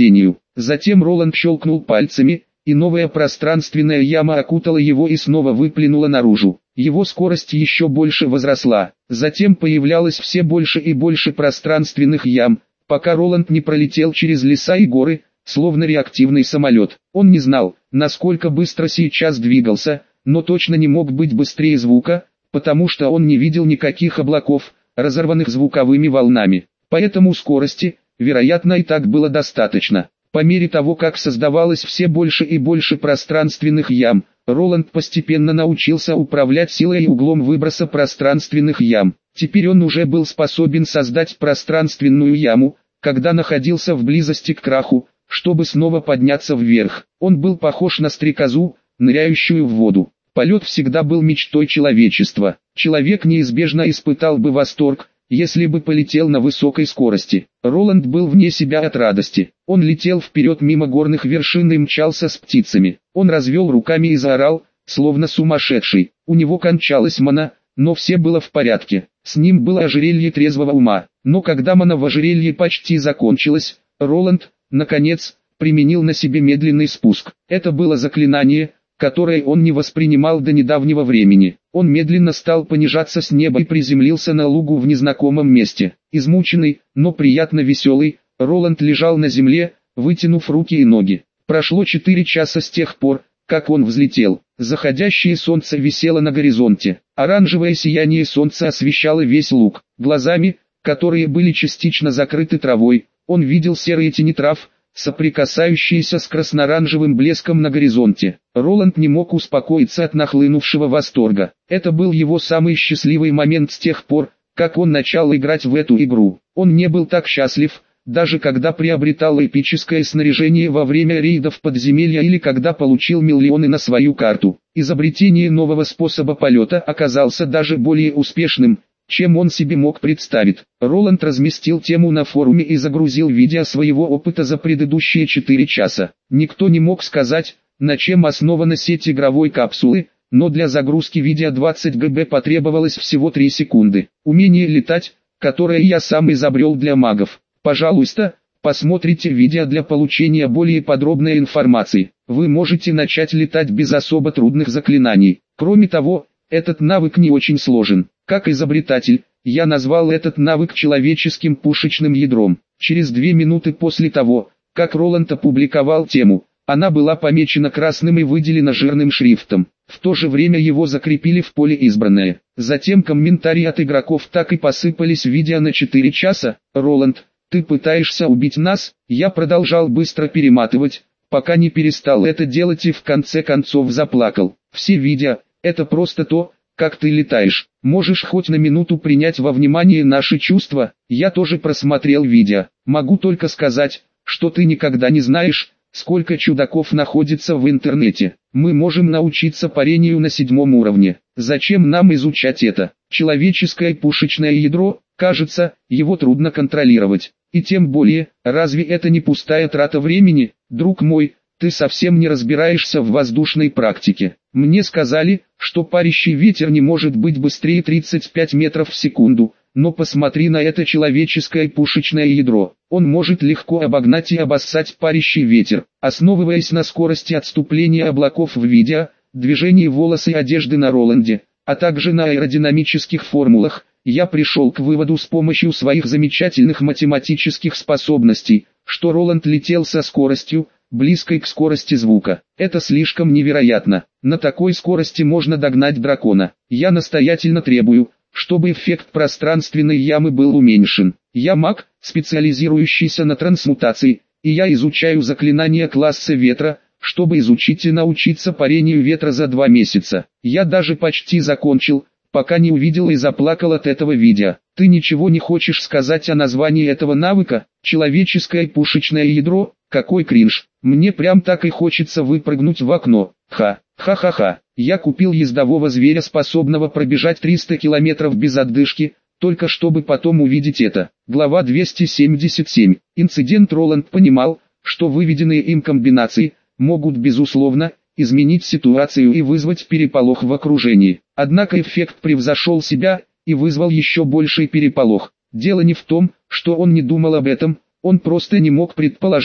Затем Роланд щелкнул пальцами, и новая пространственная яма окутала его и снова выплюнула наружу. Его скорость еще больше возросла. Затем появлялось все больше и больше пространственных ям, пока Роланд не пролетел через леса и горы, словно реактивный самолет. Он не знал, насколько быстро сейчас двигался, но точно не мог быть быстрее звука, потому что он не видел никаких облаков, разорванных звуковыми волнами. Поэтому скорости, вероятно, и так было достаточно. По мере того, как создавалось все больше и больше пространственных ям, Роланд постепенно научился управлять силой и углом выброса пространственных ям. Теперь он уже был способен создать пространственную яму, когда находился в близости к краху, чтобы снова подняться вверх. Он был похож на стрекозу, ныряющую в воду. Полет всегда был мечтой человечества. Человек неизбежно испытал бы восторг, если бы полетел на высокой скорости. Роланд был вне себя от радости. Он летел вперед мимо горных вершин и мчался с птицами. Он развел руками и заорал, словно сумасшедший. У него кончалась мана, но все было в порядке. С ним было ожерелье трезвого ума. Но когда мана в ожерелье почти закончилась, Роланд, наконец, применил на себе медленный спуск. Это было заклинание, которое он не воспринимал до недавнего времени. Он медленно стал понижаться с неба и приземлился на лугу в незнакомом месте. Измученный, но приятно веселый, Роланд лежал на земле, вытянув руки и ноги. Прошло четыре часа с тех пор, как он взлетел. Заходящее солнце висело на горизонте. Оранжевое сияние солнца освещало весь луг. Глазами, которые были частично закрыты травой, он видел серые тени трав, соприкасающиеся с красно-оранжевым блеском на горизонте. Роланд не мог успокоиться от нахлынувшего восторга. Это был его самый счастливый момент с тех пор, как он начал играть в эту игру. Он не был так счастлив, даже когда приобретал эпическое снаряжение во время рейдов подземелья или когда получил миллионы на свою карту. Изобретение нового способа полета оказался даже более успешным, чем он себе мог представить. Роланд разместил тему на форуме и загрузил видео своего опыта за предыдущие четыре часа. Никто не мог сказать, на чем основана сеть игровой капсулы, но для загрузки видео двадцать гигабайт потребовалось всего три секунды. Умение летать, которое я сам изобрел для магов. Пожалуйста, посмотрите видео для получения более подробной информации. Вы можете начать летать без особо трудных заклинаний. Кроме того, этот навык не очень сложен. Как изобретатель, я назвал этот навык человеческим пушечным ядром. Через две минуты после того, как Роланд опубликовал тему, она была помечена красным и выделена жирным шрифтом. В то же время его закрепили в поле «Избранное». Затем комментарии от игроков так и посыпались в видео на четыре часа. «Роланд, ты пытаешься убить нас?» Я продолжал быстро перематывать, пока не перестал это делать и в конце концов заплакал. Все видео — это просто то, как ты летаешь. Можешь хоть на минуту принять во внимание наши чувства? Я тоже просмотрел видео. Могу только сказать, что ты никогда не знаешь, сколько чудаков находится в интернете. Мы можем научиться парению на седьмом уровне. Зачем нам изучать это? Человеческое пушечное ядро, кажется, его трудно контролировать. И тем более, разве это не пустая трата времени? Друг мой, ты совсем не разбираешься в воздушной практике. Мне сказали, что парящий ветер не может быть быстрее тридцати пяти метров в секунду, но посмотри на это человеческое пушечное ядро. Он может легко обогнать и обоссать парящий ветер. Основываясь на скорости отступления облаков в видео, движении волос и одежды на Роланде, а также на аэродинамических формулах, я пришел к выводу с помощью своих замечательных математических способностей, что Роланд летел со скоростью, близкой к скорости звука. Это слишком невероятно. На такой скорости можно догнать дракона. Я настоятельно требую, чтобы эффект пространственной ямы был уменьшен. Я маг, специализирующийся на трансмутации, и я изучаю заклинания класса ветра, чтобы изучить и научиться парению ветра за два месяца. Я даже почти закончил, пока не увидел и заплакал от этого видео. Ты ничего не хочешь сказать о названии этого навыка? Человеческое пушечное ядро? Какой кринж. Мне прям так и хочется выпрыгнуть в окно. Ха, ха-ха-ха. Я купил ездового зверя, способного пробежать триста километров без отдышки, только чтобы потом увидеть это. Глава двести семьдесят семь. Инцидент. Роланд понимал, что выведенные им комбинации могут безусловно изменить ситуацию и вызвать переполох в окружении. Однако эффект превзошел себя и вызвал еще больший переполох. Дело не в том, что он не думал об этом, он просто не мог предположить,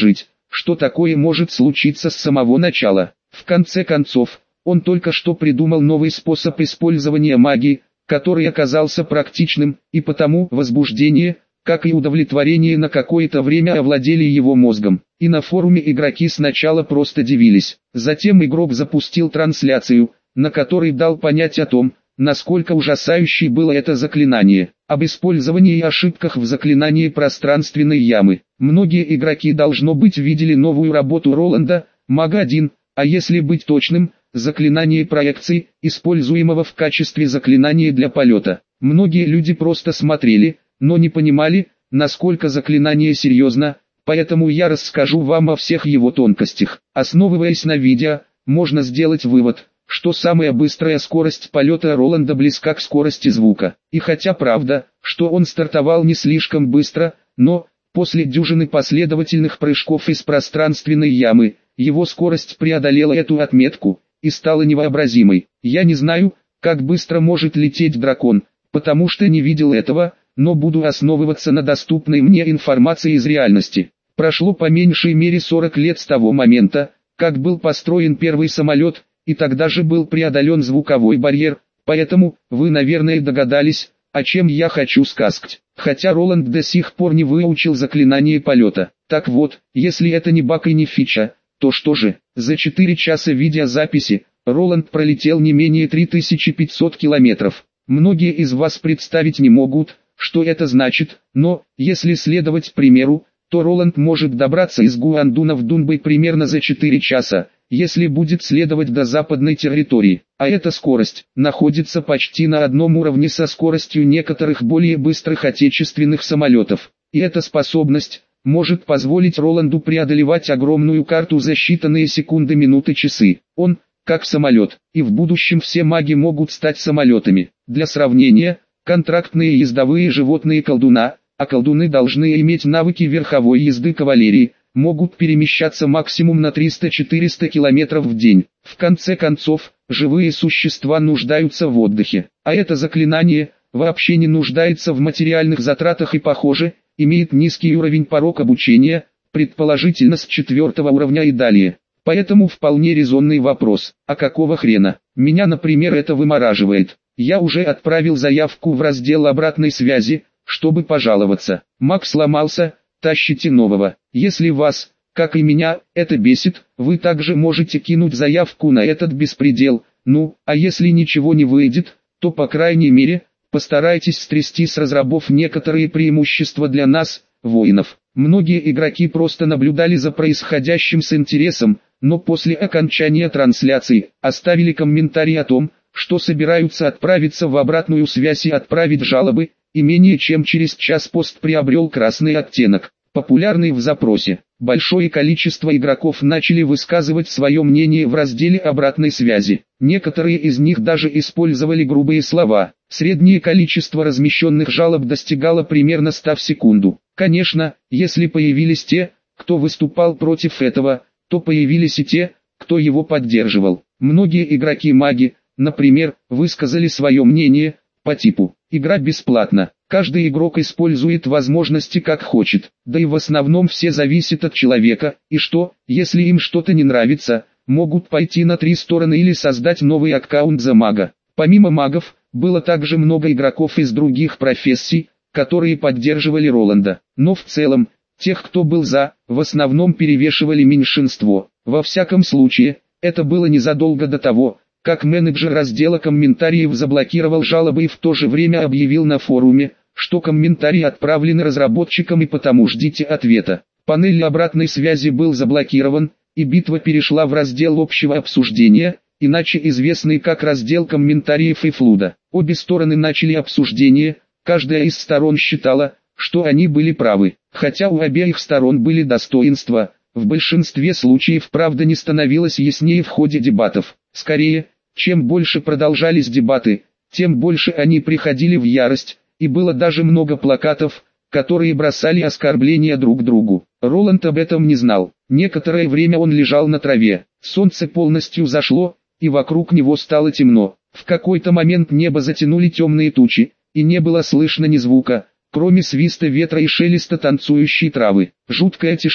что такое может случиться с самого начала. В конце концов, он только что придумал новый способ использования магии, который оказался практичным, и потому возбуждение, как и удовлетворение на какое-то время овладели его мозгом. И на форуме игроки сначала просто дивились. Затем игрок запустил трансляцию, на которой дал понять о том, насколько ужасающей было это заклинание. Об использовании и ошибках в заклинании пространственной ямы. Многие игроки должно быть видели новую работу Роланда, мага один, а если быть точным, заклинание проекции, используемого в качестве заклинания для полета. Многие люди просто смотрели, но не понимали, насколько заклинание серьезно, поэтому я расскажу вам о всех его тонкостях. Основываясь на видео, можно сделать вывод, что самая быстрая скорость полета Роланда близка к скорости звука. И хотя правда, что он стартовал не слишком быстро, но, после дюжины последовательных прыжков из пространственной ямы, его скорость преодолела эту отметку и стала невообразимой. Я не знаю, как быстро может лететь дракон, потому что не видел этого, но буду основываться на доступной мне информации из реальности. Прошло по меньшей мере сорок лет с того момента, как был построен первый самолет, и тогда же был преодолен звуковой барьер, поэтому, вы наверное догадались, о чем я хочу сказать. Хотя Роланд до сих пор не выучил заклинание полета. Так вот, если это не баг и не фича, то что же? За четыре часа видеозаписи, Роланд пролетел не менее три тысячи пятьсот километров. Многие из вас представить не могут, что это значит, но, если следовать примеру, то Роланд может добраться из Гуандуна в Дунбэй примерно за четыре часа, если будет следовать до западной территории. А эта скорость находится почти на одном уровне со скоростью некоторых более быстрых отечественных самолетов. И эта способность может позволить Роланду преодолевать огромную карту за считанные секунды, минуты, часы. Он, как самолет, и в будущем все маги могут стать самолетами. Для сравнения, контрактные ездовые животные колдуна, а колдуны должны иметь навыки верховой езды кавалерии, могут перемещаться максимум на триста-четыреста километров в день. В конце концов, живые существа нуждаются в отдыхе, а это заклинание вообще не нуждается в материальных затратах и, похоже, имеет низкий уровень порог обучения, предположительно с четвертого уровня и далее. Поэтому вполне резонный вопрос, а какого хрена? Меня, например, это вымораживает. Я уже отправил заявку в раздел обратной связи, чтобы пожаловаться. Маг сломался, тащите нового. Если вас, как и меня, это бесит, вы также можете кинуть заявку на этот беспредел. Ну, а если ничего не выйдет, то по крайней мере, постарайтесь стрясти с разрабов некоторые преимущества для нас, воинов. Многие игроки просто наблюдали за происходящим с интересом, но после окончания трансляции оставили комментарий о том, что собираются отправиться в обратную связь и отправить жалобы, и менее чем через час пост приобрел красный оттенок, популярный в запросе. Большое количество игроков начали высказывать свое мнение в разделе обратной связи. Некоторые из них даже использовали грубые слова. Среднее количество размещенных жалоб достигало примерно ста в секунду. Конечно, если появились те, кто выступал против этого, то появились и те, кто его поддерживал. Многие игроки-маги, например, высказали свое мнение, по типу «игра бесплатна». Каждый игрок использует возможности как хочет, да и в основном все зависит от человека, и что, если им что-то не нравится, могут пойти на три стороны или создать новый аккаунт за мага. Помимо магов, было также много игроков из других профессий, которые поддерживали Роланда, но в целом, тех, кто был за, в основном перевешивали меньшинство. Во всяком случае, это было незадолго до того, как менеджер раздела комментариев заблокировал жалобы и в то же время объявил на форуме, что комментарии отправлены разработчикам и потому ждите ответа. Панель обратной связи был заблокирован, и битва перешла в раздел общего обсуждения, иначе известный как раздел комментариев и флуда. Обе стороны начали обсуждение, каждая из сторон считала, что они были правы, хотя у обеих сторон были достоинства. В большинстве случаев правда не становилась яснее в ходе дебатов. Скорее, чем больше продолжались дебаты, тем больше они приходили в ярость, и было даже много плакатов, которые бросали оскорбления друг другу. Роланд об этом не знал. Некоторое время он лежал на траве. Солнце полностью зашло, и вокруг него стало темно. В какой-то момент небо затянули темные тучи, и не было слышно ни звука, кроме свиста ветра и шелеста танцующей травы. Жуткая тишина.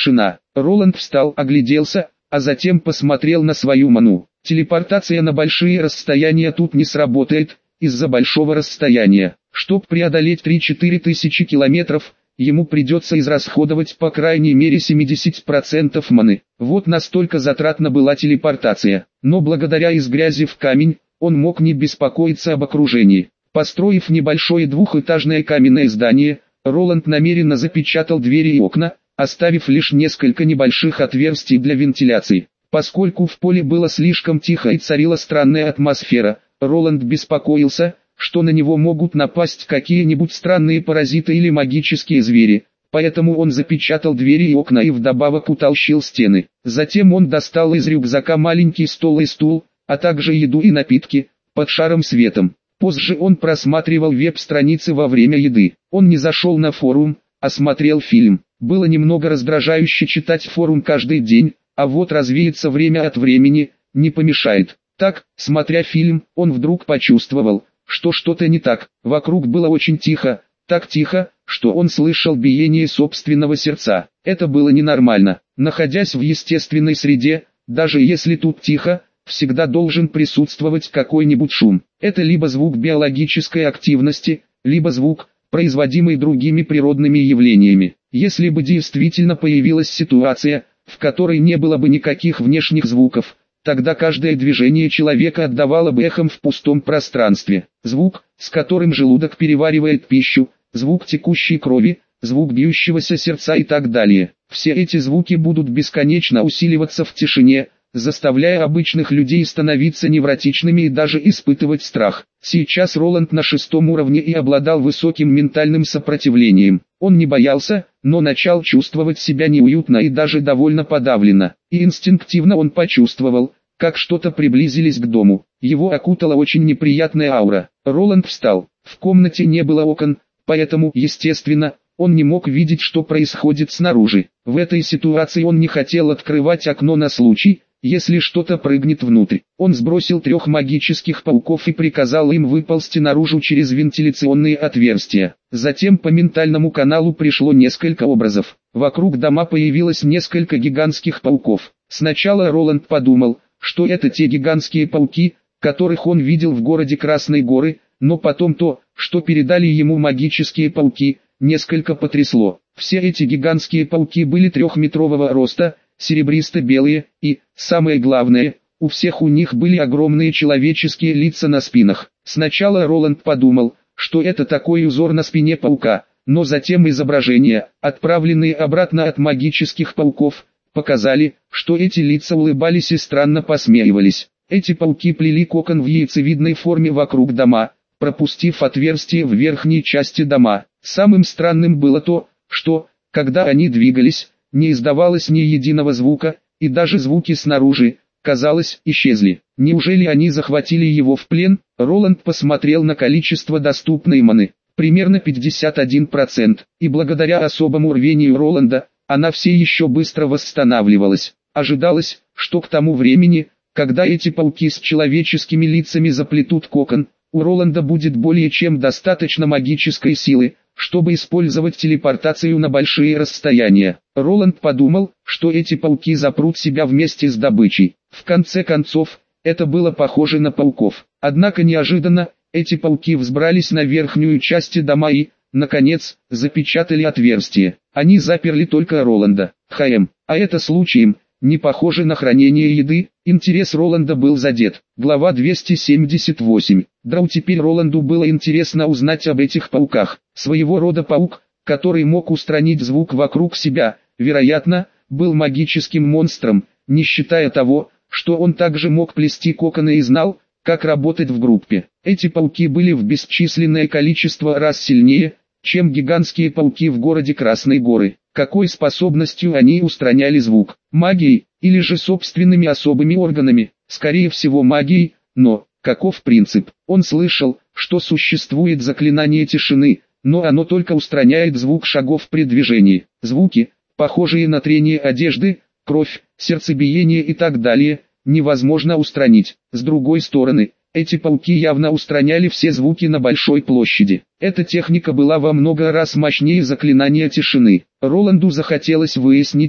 Роланд встал, огляделся, а затем посмотрел на свою ману. Телепортация на большие расстояния тут не сработает, из-за большого расстояния. Чтоб преодолеть три-четыре тысячи километров, ему придется израсходовать по крайней мере семьдесят процентов маны. Вот настолько затратна была телепортация. Но благодаря из грязи в камень, он мог не беспокоиться об окружении. Построив небольшое двухэтажное каменное здание, Роланд намеренно запечатал двери и окна, оставив лишь несколько небольших отверстий для вентиляции. Поскольку в поле было слишком тихо и царила странная атмосфера, Роланд беспокоился, что на него могут напасть какие-нибудь странные паразиты или магические звери, поэтому он запечатал двери и окна и вдобавок утолщил стены. Затем он достал из рюкзака маленький стол и стул, а также еду и напитки, под шаром светом. Позже он просматривал веб-страницы во время еды. Он не зашел на форум, а смотрел фильм. Было немного раздражающе читать форум каждый день, а вот развеяться время от времени не помешает. Так, смотря фильм, он вдруг почувствовал, что что-то не так. Вокруг было очень тихо, так тихо, что он слышал биение собственного сердца. Это было ненормально. Находясь в естественной среде, даже если тут тихо, всегда должен присутствовать какой-нибудь шум. Это либо звук биологической активности, либо звук, производимый другими природными явлениями. Если бы действительно появилась ситуация, в которой не было бы никаких внешних звуков, тогда каждое движение человека отдавало бы эхом в пустом пространстве. Звук, с которым желудок переваривает пищу, звук текущей крови, звук бьющегося сердца и так далее. Все эти звуки будут бесконечно усиливаться в тишине, заставляя обычных людей становиться невротичными и даже испытывать страх. Сейчас Роланд на шестом уровне и обладал высоким ментальным сопротивлением. Он не боялся, но начал чувствовать себя неуютно и даже довольно подавленно. И инстинктивно он почувствовал, как что-то приблизились к дому. Его окутала очень неприятная аура. Роланд встал. В комнате не было окон, поэтому, естественно, он не мог видеть, что происходит снаружи. В этой ситуации он не хотел открывать окно на случай, если что-то прыгнет внутрь. Он сбросил трех магических пауков и приказал им выползти наружу через вентиляционные отверстия. Затем по ментальному каналу пришло несколько образов. Вокруг дома появилось несколько гигантских пауков. Сначала Роланд подумал, что это те гигантские пауки, которых он видел в городе Красной горы, но потом то, что передали ему магические пауки, несколько потрясло. Все эти гигантские пауки были трехметрового роста, серебристо-белые, и, самое главное, у всех у них были огромные человеческие лица на спинах. Сначала Роланд подумал, что это такой узор на спине паука, но затем изображения, отправленные обратно от магических пауков, показали, что эти лица улыбались и странно посмеивались. Эти пауки плели кокон в яйцевидной форме вокруг дома, пропустив отверстие в верхней части дома. Самым странным было то, что, когда они двигались, не издавалось ни единого звука, и даже звуки снаружи, казалось, исчезли. Неужели они захватили его в плен? Роланд посмотрел на количество доступной маны. Примерно пятьдесят один процент, и благодаря особому рвению Роланда, она все еще быстро восстанавливалась. Ожидалось, что к тому времени, когда эти пауки с человеческими лицами заплетут кокон, у Роланда будет более чем достаточно магической силы, чтобы использовать телепортацию на большие расстояния. Роланд подумал, что эти пауки запрут себя вместе с добычей. В конце концов, это было похоже на пауков. Однако неожиданно, эти пауки взбрались на верхнюю часть дома и, наконец, запечатали отверстие. Они заперли только Роланда. Хм, а это случаем не похоже на хранение еды? Интерес Роланда был задет. Глава двести семьдесят восемь. Драу теперь Роланду было интересно узнать об этих пауках. Своего рода паук, который мог устранить звук вокруг себя, вероятно, был магическим монстром, не считая того, что он также мог плести коконы и знал, как работать в группе. Эти пауки были в бесчисленное количество раз сильнее, чем гигантские пауки в городе Красной горы. Какой способностью они устраняли звук? Магией, или же собственными особыми органами? Скорее всего магией, но, каков принцип? Он слышал, что существует заклинание тишины, но оно только устраняет звук шагов при движении. Звуки, похожие на трение одежды, кровь, сердцебиение и так далее, невозможно устранить. С другой стороны, эти пауки явно устраняли все звуки на большой площади. Эта техника была во много раз мощнее заклинания тишины. Роланду захотелось выяснить,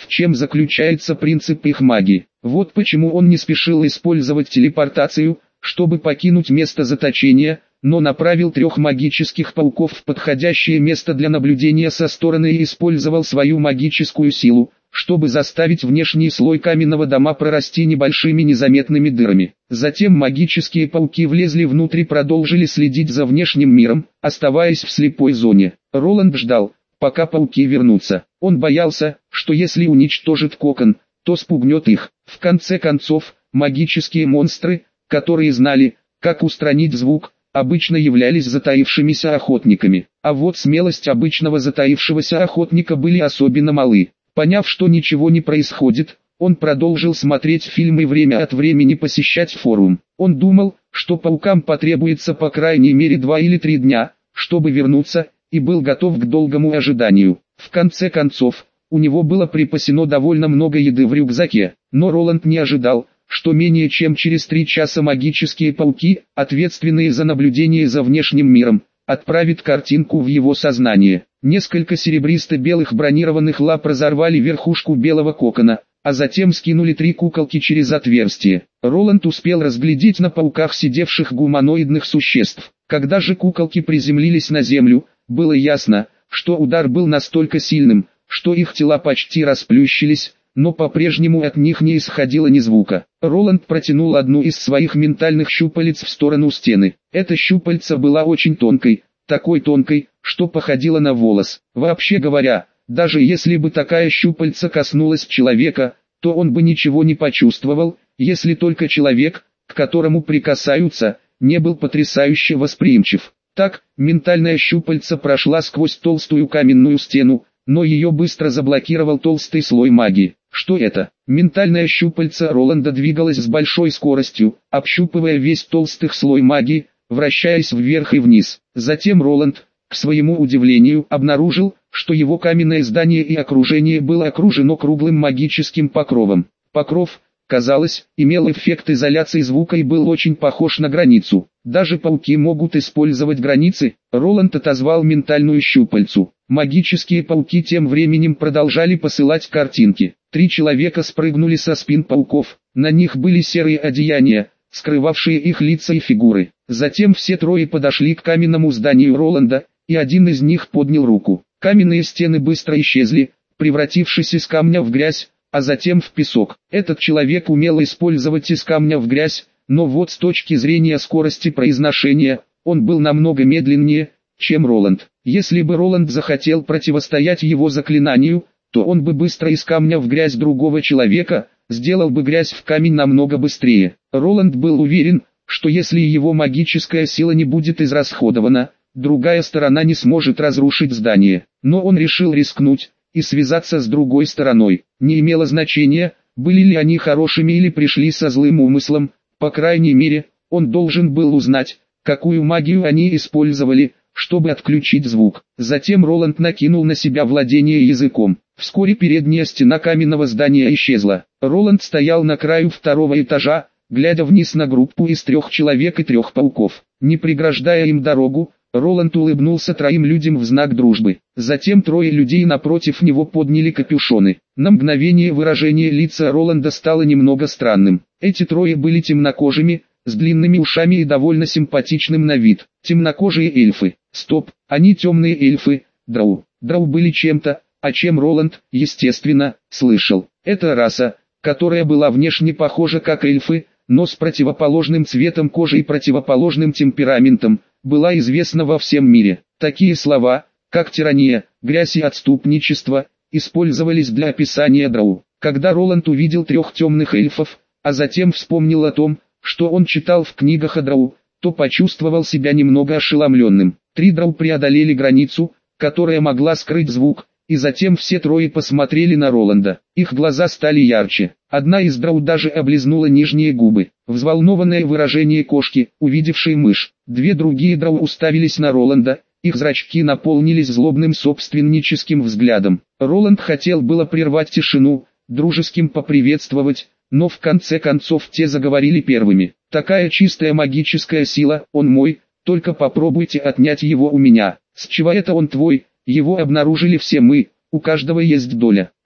в чем заключается принцип их магии. Вот почему он не спешил использовать телепортацию, чтобы покинуть место заточения, но направил трех магических пауков в подходящее место для наблюдения со стороны и использовал свою магическую силу, чтобы заставить внешний слой каменного дома прорасти небольшими незаметными дырами. Затем магические пауки влезли внутрь и продолжили следить за внешним миром, оставаясь в слепой зоне. Роланд ждал, пока пауки вернутся. Он боялся, что если уничтожит кокон, то спугнет их. В конце концов, магические монстры, которые знали, как устранить звук, обычно являлись затаившимися охотниками. А вот смелость обычного затаившегося охотника были особенно малы. Поняв, что ничего не происходит, он продолжил смотреть фильмы и время от времени посещать форум. Он думал, что паукам потребуется по крайней мере два или три дня, чтобы вернуться, и был готов к долгому ожиданию. В конце концов, у него было припасено довольно много еды в рюкзаке, но Роланд не ожидал, что менее чем через три часа магические пауки, ответственные за наблюдение за внешним миром, отправят картинку в его сознание. Несколько серебристо-белых бронированных лап разорвали верхушку белого кокона, а затем скинули три куколки через отверстие. Роланд успел разглядеть на пауках сидевших гуманоидных существ. Когда же куколки приземлились на землю, было ясно, что удар был настолько сильным, что их тела почти расплющились, но по-прежнему от них не исходило ни звука. Роланд протянул одну из своих ментальных щупалец в сторону стены. Эта щупальца была очень тонкой, такой тонкой, что походила на волос. Вообще говоря, даже если бы такая щупальца коснулась человека, то он бы ничего не почувствовал, если только человек, к которому прикасаются, не был потрясающе восприимчив. Так, ментальная щупальца прошла сквозь толстую каменную стену, но ее быстро заблокировал толстый слой магии. Что это? Ментальная щупальца Роланда двигалась с большой скоростью, общупывая весь толстый слой магии, вращаясь вверх и вниз. Затем Роланд, к своему удивлению, обнаружил, что его каменное здание и окружение было окружено круглым магическим покровом. Покров, казалось, имел эффект изоляции звука и был очень похож на границу. Даже пауки могут использовать границы. Роланд отозвал ментальную щупальцу. Магические пауки тем временем продолжали посылать картинки. Три человека спрыгнули со спин пауков. На них были серые одеяния, скрывавшие их лица и фигуры. Затем все трое подошли к каменному зданию Роланда, и один из них поднял руку. Каменные стены быстро исчезли, превратившись из камня в грязь, а затем в песок. Этот человек умел использовать из камня в грязь, но вот с точки зрения скорости произношения, он был намного медленнее, чем Роланд. Если бы Роланд захотел противостоять его заклинанию, то он бы быстро из камня в грязь другого человека, сделал бы грязь в камень намного быстрее. Роланд был уверен, что если его магическая сила не будет израсходована, другая сторона не сможет разрушить здание. Но он решил рискнуть и связаться с другой стороной. Не имело значения, были ли они хорошими или пришли со злым умыслом, по крайней мере, он должен был узнать, какую магию они использовали, чтобы отключить звук. Затем Роланд накинул на себя владение языком. Вскоре передняя стена каменного здания исчезла. Роланд стоял на краю второго этажа, глядя вниз на группу из трех человек и трех пауков. Не преграждая им дорогу, Роланд улыбнулся троим людям в знак дружбы. Затем трое людей напротив него подняли капюшоны. На мгновение выражение лица Роланда стало немного странным. Эти трое были темнокожими, с длинными ушами и довольно симпатичным на вид. Темнокожие эльфы. Стоп, они темные эльфы, драу. Драу были чем-то, о чем Роланд, естественно, слышал. Это раса, которая была внешне похожа как эльфы, но с противоположным цветом кожи и противоположным темпераментом, была известна во всем мире. Такие слова, как тирания, грязь и отступничество, использовались для описания драу. Когда Роланд увидел трех темных эльфов, а затем вспомнил о том, что он читал в книгах о драу, то почувствовал себя немного ошеломленным. Три драу преодолели границу, которая могла скрыть звук, и затем все трое посмотрели на Роланда. Их глаза стали ярче. Одна из драу даже облизнула нижние губы. Взволнованное выражение кошки, увидевшей мышь. Две другие драу уставились на Роланда, их зрачки наполнились злобным собственническим взглядом. Роланд хотел было прервать тишину, дружеским поприветствовать, но в конце концов те заговорили первыми. «Такая чистая магическая сила, он мой, только попробуйте отнять его у меня. С чего это он твой? Его обнаружили все мы, у каждого есть доля.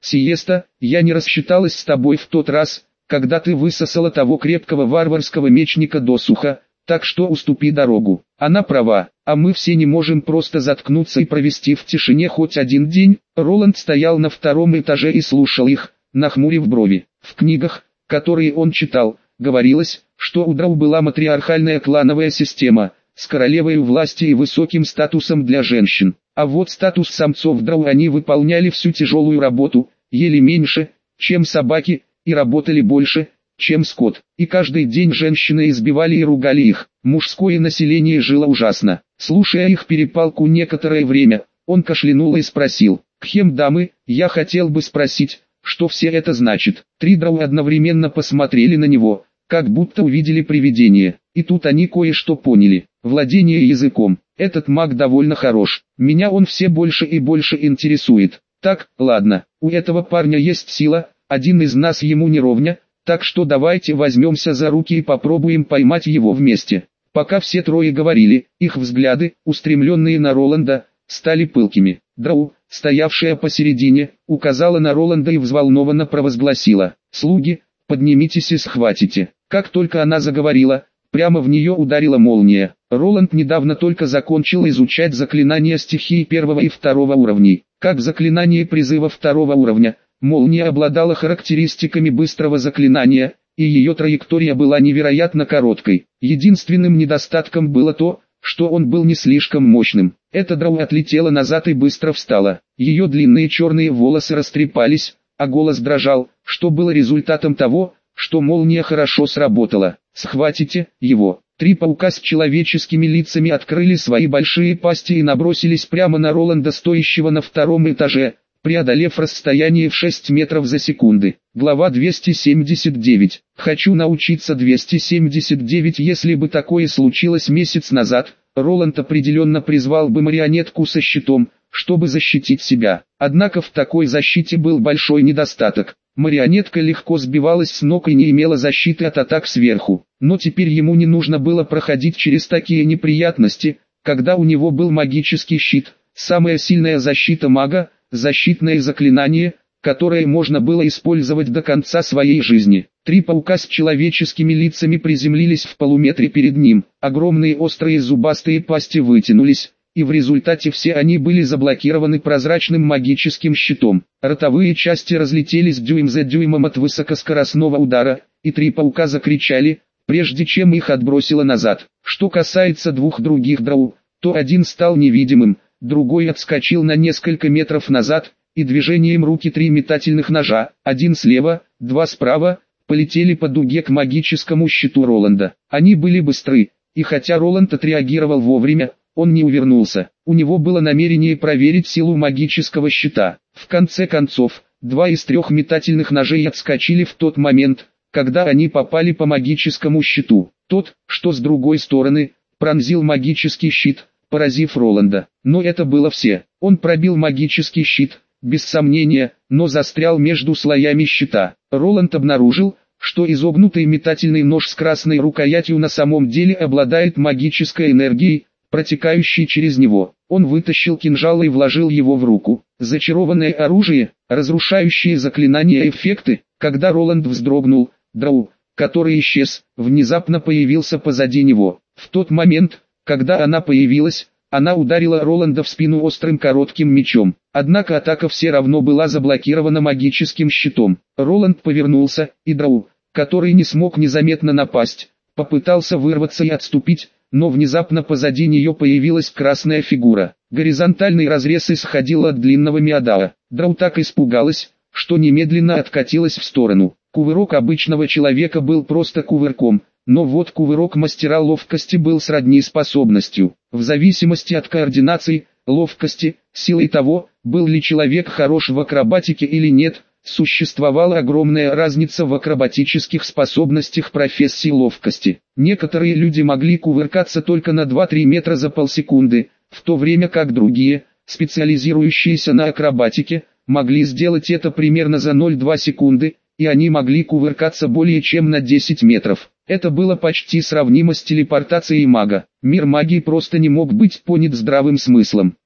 Сиеста, я не рассчиталась с тобой в тот раз, когда ты высосала того крепкого варварского мечника досуха, так что уступи дорогу. Она права, а мы все не можем просто заткнуться и провести в тишине хоть один день. Роланд стоял на втором этаже и слушал их, нахмурив брови. В книгах, которые он читал, говорилось, что у Драу была матриархальная клановая система, с королевой власти и высоким статусом для женщин. А вот статус самцов Драу они выполняли всю тяжелую работу, ели меньше, чем собаки, и работали больше, чем скот. И каждый день женщины избивали и ругали их. Мужское население жило ужасно. Слушая их перепалку некоторое время, он кашлянул и спросил: «Кхем, дамы, я хотел бы спросить, что все это значит?» Три Драу одновременно посмотрели на него, как будто увидели привидение. И тут они кое-что поняли. Владение языком. Этот маг довольно хорош. Меня он все больше и больше интересует. Так, ладно, у этого парня есть сила, один из нас ему не ровня, так что давайте возьмемся за руки и попробуем поймать его вместе. Пока все трое говорили, их взгляды, устремленные на Роланда, стали пылкими. Драу, стоявшая посередине, указала на Роланда и взволнованно провозгласила: «Слуги, поднимитесь и схватите». Как только она заговорила, прямо в нее ударила молния. Роланд недавно только закончил изучать заклинания стихии первого и второго уровней. Как заклинание призыва второго уровня, молния обладала характеристиками быстрого заклинания, и ее траектория была невероятно короткой. Единственным недостатком было то, что он был не слишком мощным. Эта Драу отлетела назад и быстро встала. Ее длинные черные волосы растрепались, а голос дрожал, что было результатом того, что молния хорошо сработала. «Схватите его!» Три паука с человеческими лицами открыли свои большие пасти и набросились прямо на Роланда, стоящего на втором этаже, преодолев расстояние в шесть метров за секунды. Глава двести семьдесят девять. Хочу научиться двести семьдесят девять. Если бы такое случилось месяц назад, Роланд определенно призвал бы марионетку со щитом, чтобы защитить себя. Однако в такой защите был большой недостаток. Марионетка легко сбивалась с ног и не имела защиты от атак сверху. Но теперь ему не нужно было проходить через такие неприятности, когда у него был магический щит. Самая сильная защита мага – защитное заклинание, которое можно было использовать до конца своей жизни. Три паука с человеческими лицами приземлились в полуметре перед ним. Огромные острые зубастые пасти вытянулись, и в результате все они были заблокированы прозрачным магическим щитом. Ротовые части разлетелись дюйм за дюймом от высокоскоростного удара, и три паука закричали, прежде чем их отбросило назад. Что касается двух других Драу, то один стал невидимым, другой отскочил на несколько метров назад, и движением руки три метательных ножа, один слева, два справа, полетели по дуге к магическому щиту Роланда. Они были быстры, и хотя Роланд отреагировал вовремя, он не увернулся. У него было намерение проверить силу магического щита. В конце концов, два из трех метательных ножей отскочили в тот момент, когда они попали по магическому щиту. Тот, что с другой стороны, пронзил магический щит, поразив Роланда. Но это было все. Он пробил магический щит, без сомнения, но застрял между слоями щита. Роланд обнаружил, что изогнутый метательный нож с красной рукоятью на самом деле обладает магической энергией, протекающей через него. Он вытащил кинжал и вложил его в руку. Зачарованное оружие, разрушающее заклинания эффекты. Когда Роланд вздрогнул, Драу, который исчез, внезапно появился позади него. В тот момент, когда она появилась, она ударила Роланда в спину острым коротким мечом. Однако атака все равно была заблокирована магическим щитом. Роланд повернулся, и Драу, который не смог незаметно напасть, попытался вырваться и отступить, но внезапно позади нее появилась красная фигура. Горизонтальный разрез исходил от длинного миадала. Драу так испугалась, что немедленно откатилась в сторону. Кувырок обычного человека был просто кувырком, но вот кувырок мастера ловкости был сродни способностью. В зависимости от координации, ловкости, силы того, был ли человек хорош в акробатике или нет, существовала огромная разница в акробатических способностях профессии ловкости. Некоторые люди могли кувыркаться только на два-три метра за полсекунды, в то время как другие, специализирующиеся на акробатике, могли сделать это примерно за ноль целых две десятых секунды, и они могли кувыркаться более чем на десять метров. Это было почти сравнимо с телепортацией мага. Мир магии просто не мог быть понят здравым смыслом.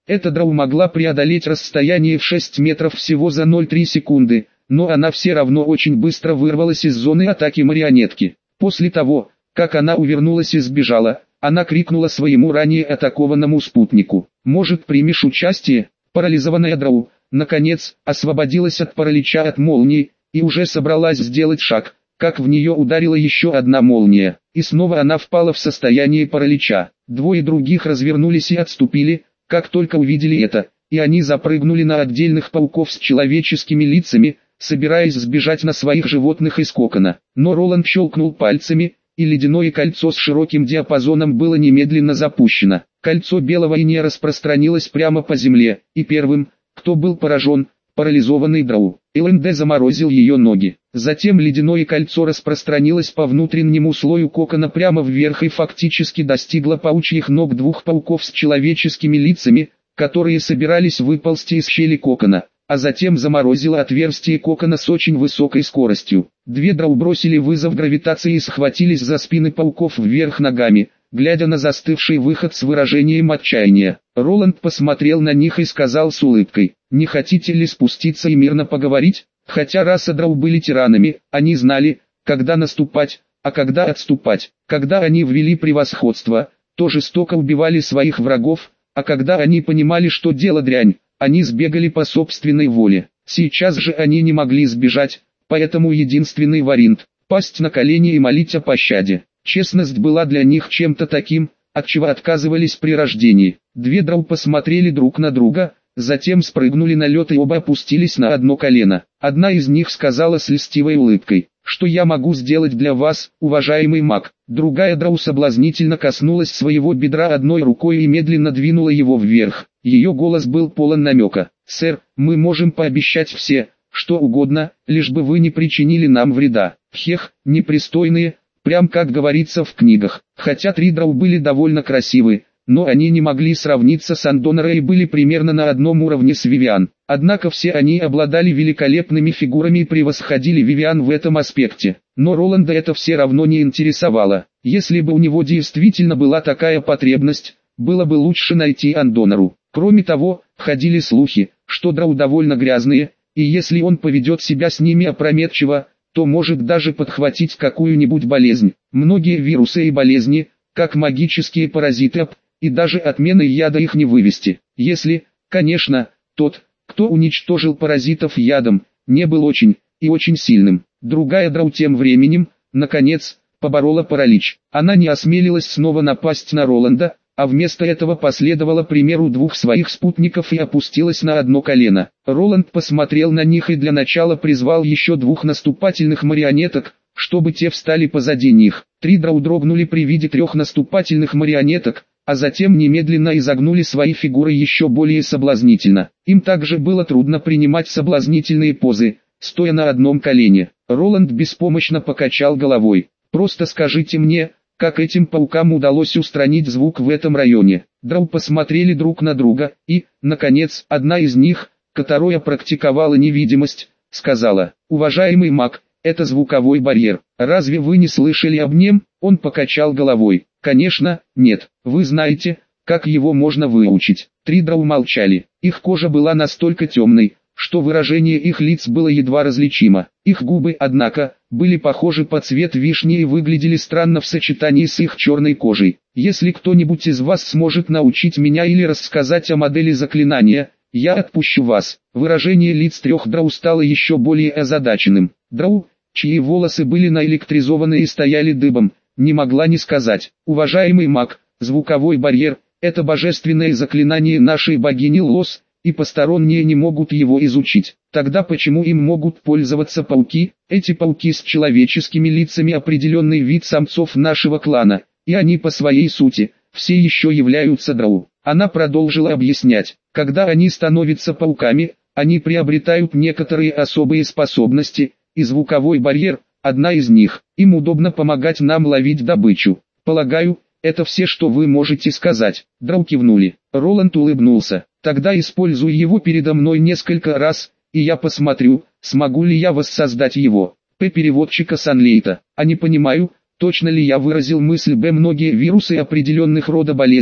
Эта драу могла преодолеть расстояние в шесть метров всего за ноль целых три секунды, но она все равно очень быстро вырвалась из зоны атаки марионетки. После того, как она увернулась и сбежала, она крикнула своему ранее атакованному спутнику: «Может, примешь участие?» Парализованная драу, наконец, освободилась от паралича от молнии, и уже собралась сделать шаг, как в нее ударила еще одна молния, и снова она впала в состояние паралича. Двое других развернулись и отступили, как только увидели это, и они запрыгнули на отдельных пауков с человеческими лицами, собираясь сбежать на своих животных из кокона. Но Роланд щелкнул пальцами, и ледяное кольцо с широким диапазоном было немедленно запущено. Кольцо белого инея распространилось прямо по земле, и первым, кто был поражен, парализованный драу, ЛНД заморозил ее ноги. Затем ледяное кольцо распространилось по внутреннему слою кокона прямо вверх и фактически достигло паучьих ног двух пауков с человеческими лицами, которые собирались выползти из щели кокона, а затем заморозило отверстие кокона с очень высокой скоростью. Две драу бросили вызов гравитации и схватились за спины пауков вверх ногами, глядя на застывший выход с выражением отчаяния. Роланд посмотрел на них и сказал с улыбкой: «Не хотите ли спуститься и мирно поговорить?» Хотя раса драу были тиранами, они знали, когда наступать, а когда отступать. Когда они ввели превосходство, то жестоко убивали своих врагов, а когда они понимали, что дело дрянь, они сбегали по собственной воле. Сейчас же они не могли сбежать, поэтому единственный вариант – пасть на колени и молить о пощаде. Честность была для них чем-то таким, от чего отказывались при рождении. Две драу посмотрели друг на друга, затем спрыгнули на лед и оба опустились на одно колено. Одна из них сказала с льстивой улыбкой: «Что я могу сделать для вас, уважаемый маг?» Другая драу соблазнительно коснулась своего бедра одной рукой и медленно двинула его вверх. Ее голос был полон намека: «Сэр, мы можем пообещать все, что угодно, лишь бы вы не причинили нам вреда». Хех, непристойные, прям как говорится в книгах. Хотя три драу были довольно красивы, но они не могли сравниться с Андонера и были примерно на одном уровне с Вивиан. Однако все они обладали великолепными фигурами и превосходили Вивиан в этом аспекте. Но Роланда это все равно не интересовало. Если бы у него действительно была такая потребность, было бы лучше найти Андонеру. Кроме того, ходили слухи, что драу довольно грязные, и если он поведет себя с ними опрометчиво, то может даже подхватить какую-нибудь болезнь. Многие вирусы и болезни, как магические паразиты, и даже отменой яда их не вывести. Если, конечно, тот, кто уничтожил паразитов ядом, не был очень, и очень сильным. Другая драу тем временем, наконец, поборола паралич. Она не осмелилась снова напасть на Роланда, а вместо этого последовала примеру двух своих спутников и опустилась на одно колено. Роланд посмотрел на них и для начала призвал еще двух наступательных марионеток, чтобы те встали позади них. Три драу дрогнули при виде трех наступательных марионеток, а затем немедленно изогнули свои фигуры еще более соблазнительно. Им также было трудно принимать соблазнительные позы, стоя на одном колене. Роланд беспомощно покачал головой. «Просто скажите мне, как этим паукам удалось устранить звук в этом районе?» Драу посмотрели друг на друга, и, наконец, одна из них, которая практиковала невидимость, сказала: «Уважаемый маг, это звуковой барьер. Разве вы не слышали об нем?» Он покачал головой. «Конечно, нет. Вы знаете, как его можно выучить?» Три драу молчали. Их кожа была настолько темной, что выражение их лиц было едва различимо. Их губы, однако, были похожи по цвет вишни и выглядели странно в сочетании с их черной кожей. «Если кто-нибудь из вас сможет научить меня или рассказать о модели заклинания, я отпущу вас». Выражение лиц трех драу стало еще более озадаченным. Драу, чьи волосы были наэлектризованы и стояли дыбом, не могла не сказать: «Уважаемый маг, звуковой барьер – это божественное заклинание нашей богини Лос, и посторонние не могут его изучить. Тогда почему им могут пользоваться пауки? Эти пауки с человеческими лицами – определенный вид самцов нашего клана, и они по своей сути, все еще являются драу». Она продолжила объяснять: «Когда они становятся пауками, они приобретают некоторые особые способности, и звуковой барьер – одна из них. Им удобно помогать нам ловить добычу. Полагаю, это все, что вы можете сказать». Драу кивнули. Роланд улыбнулся. «Тогда используй его передо мной несколько раз, и я посмотрю, смогу ли я воссоздать его». П. Переводчика Санлейта. «А не понимаю, точно ли я выразил мысль Б. Многие вирусы определенных рода болезней,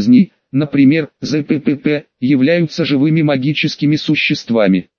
например, ЗППП, являются живыми магическими существами.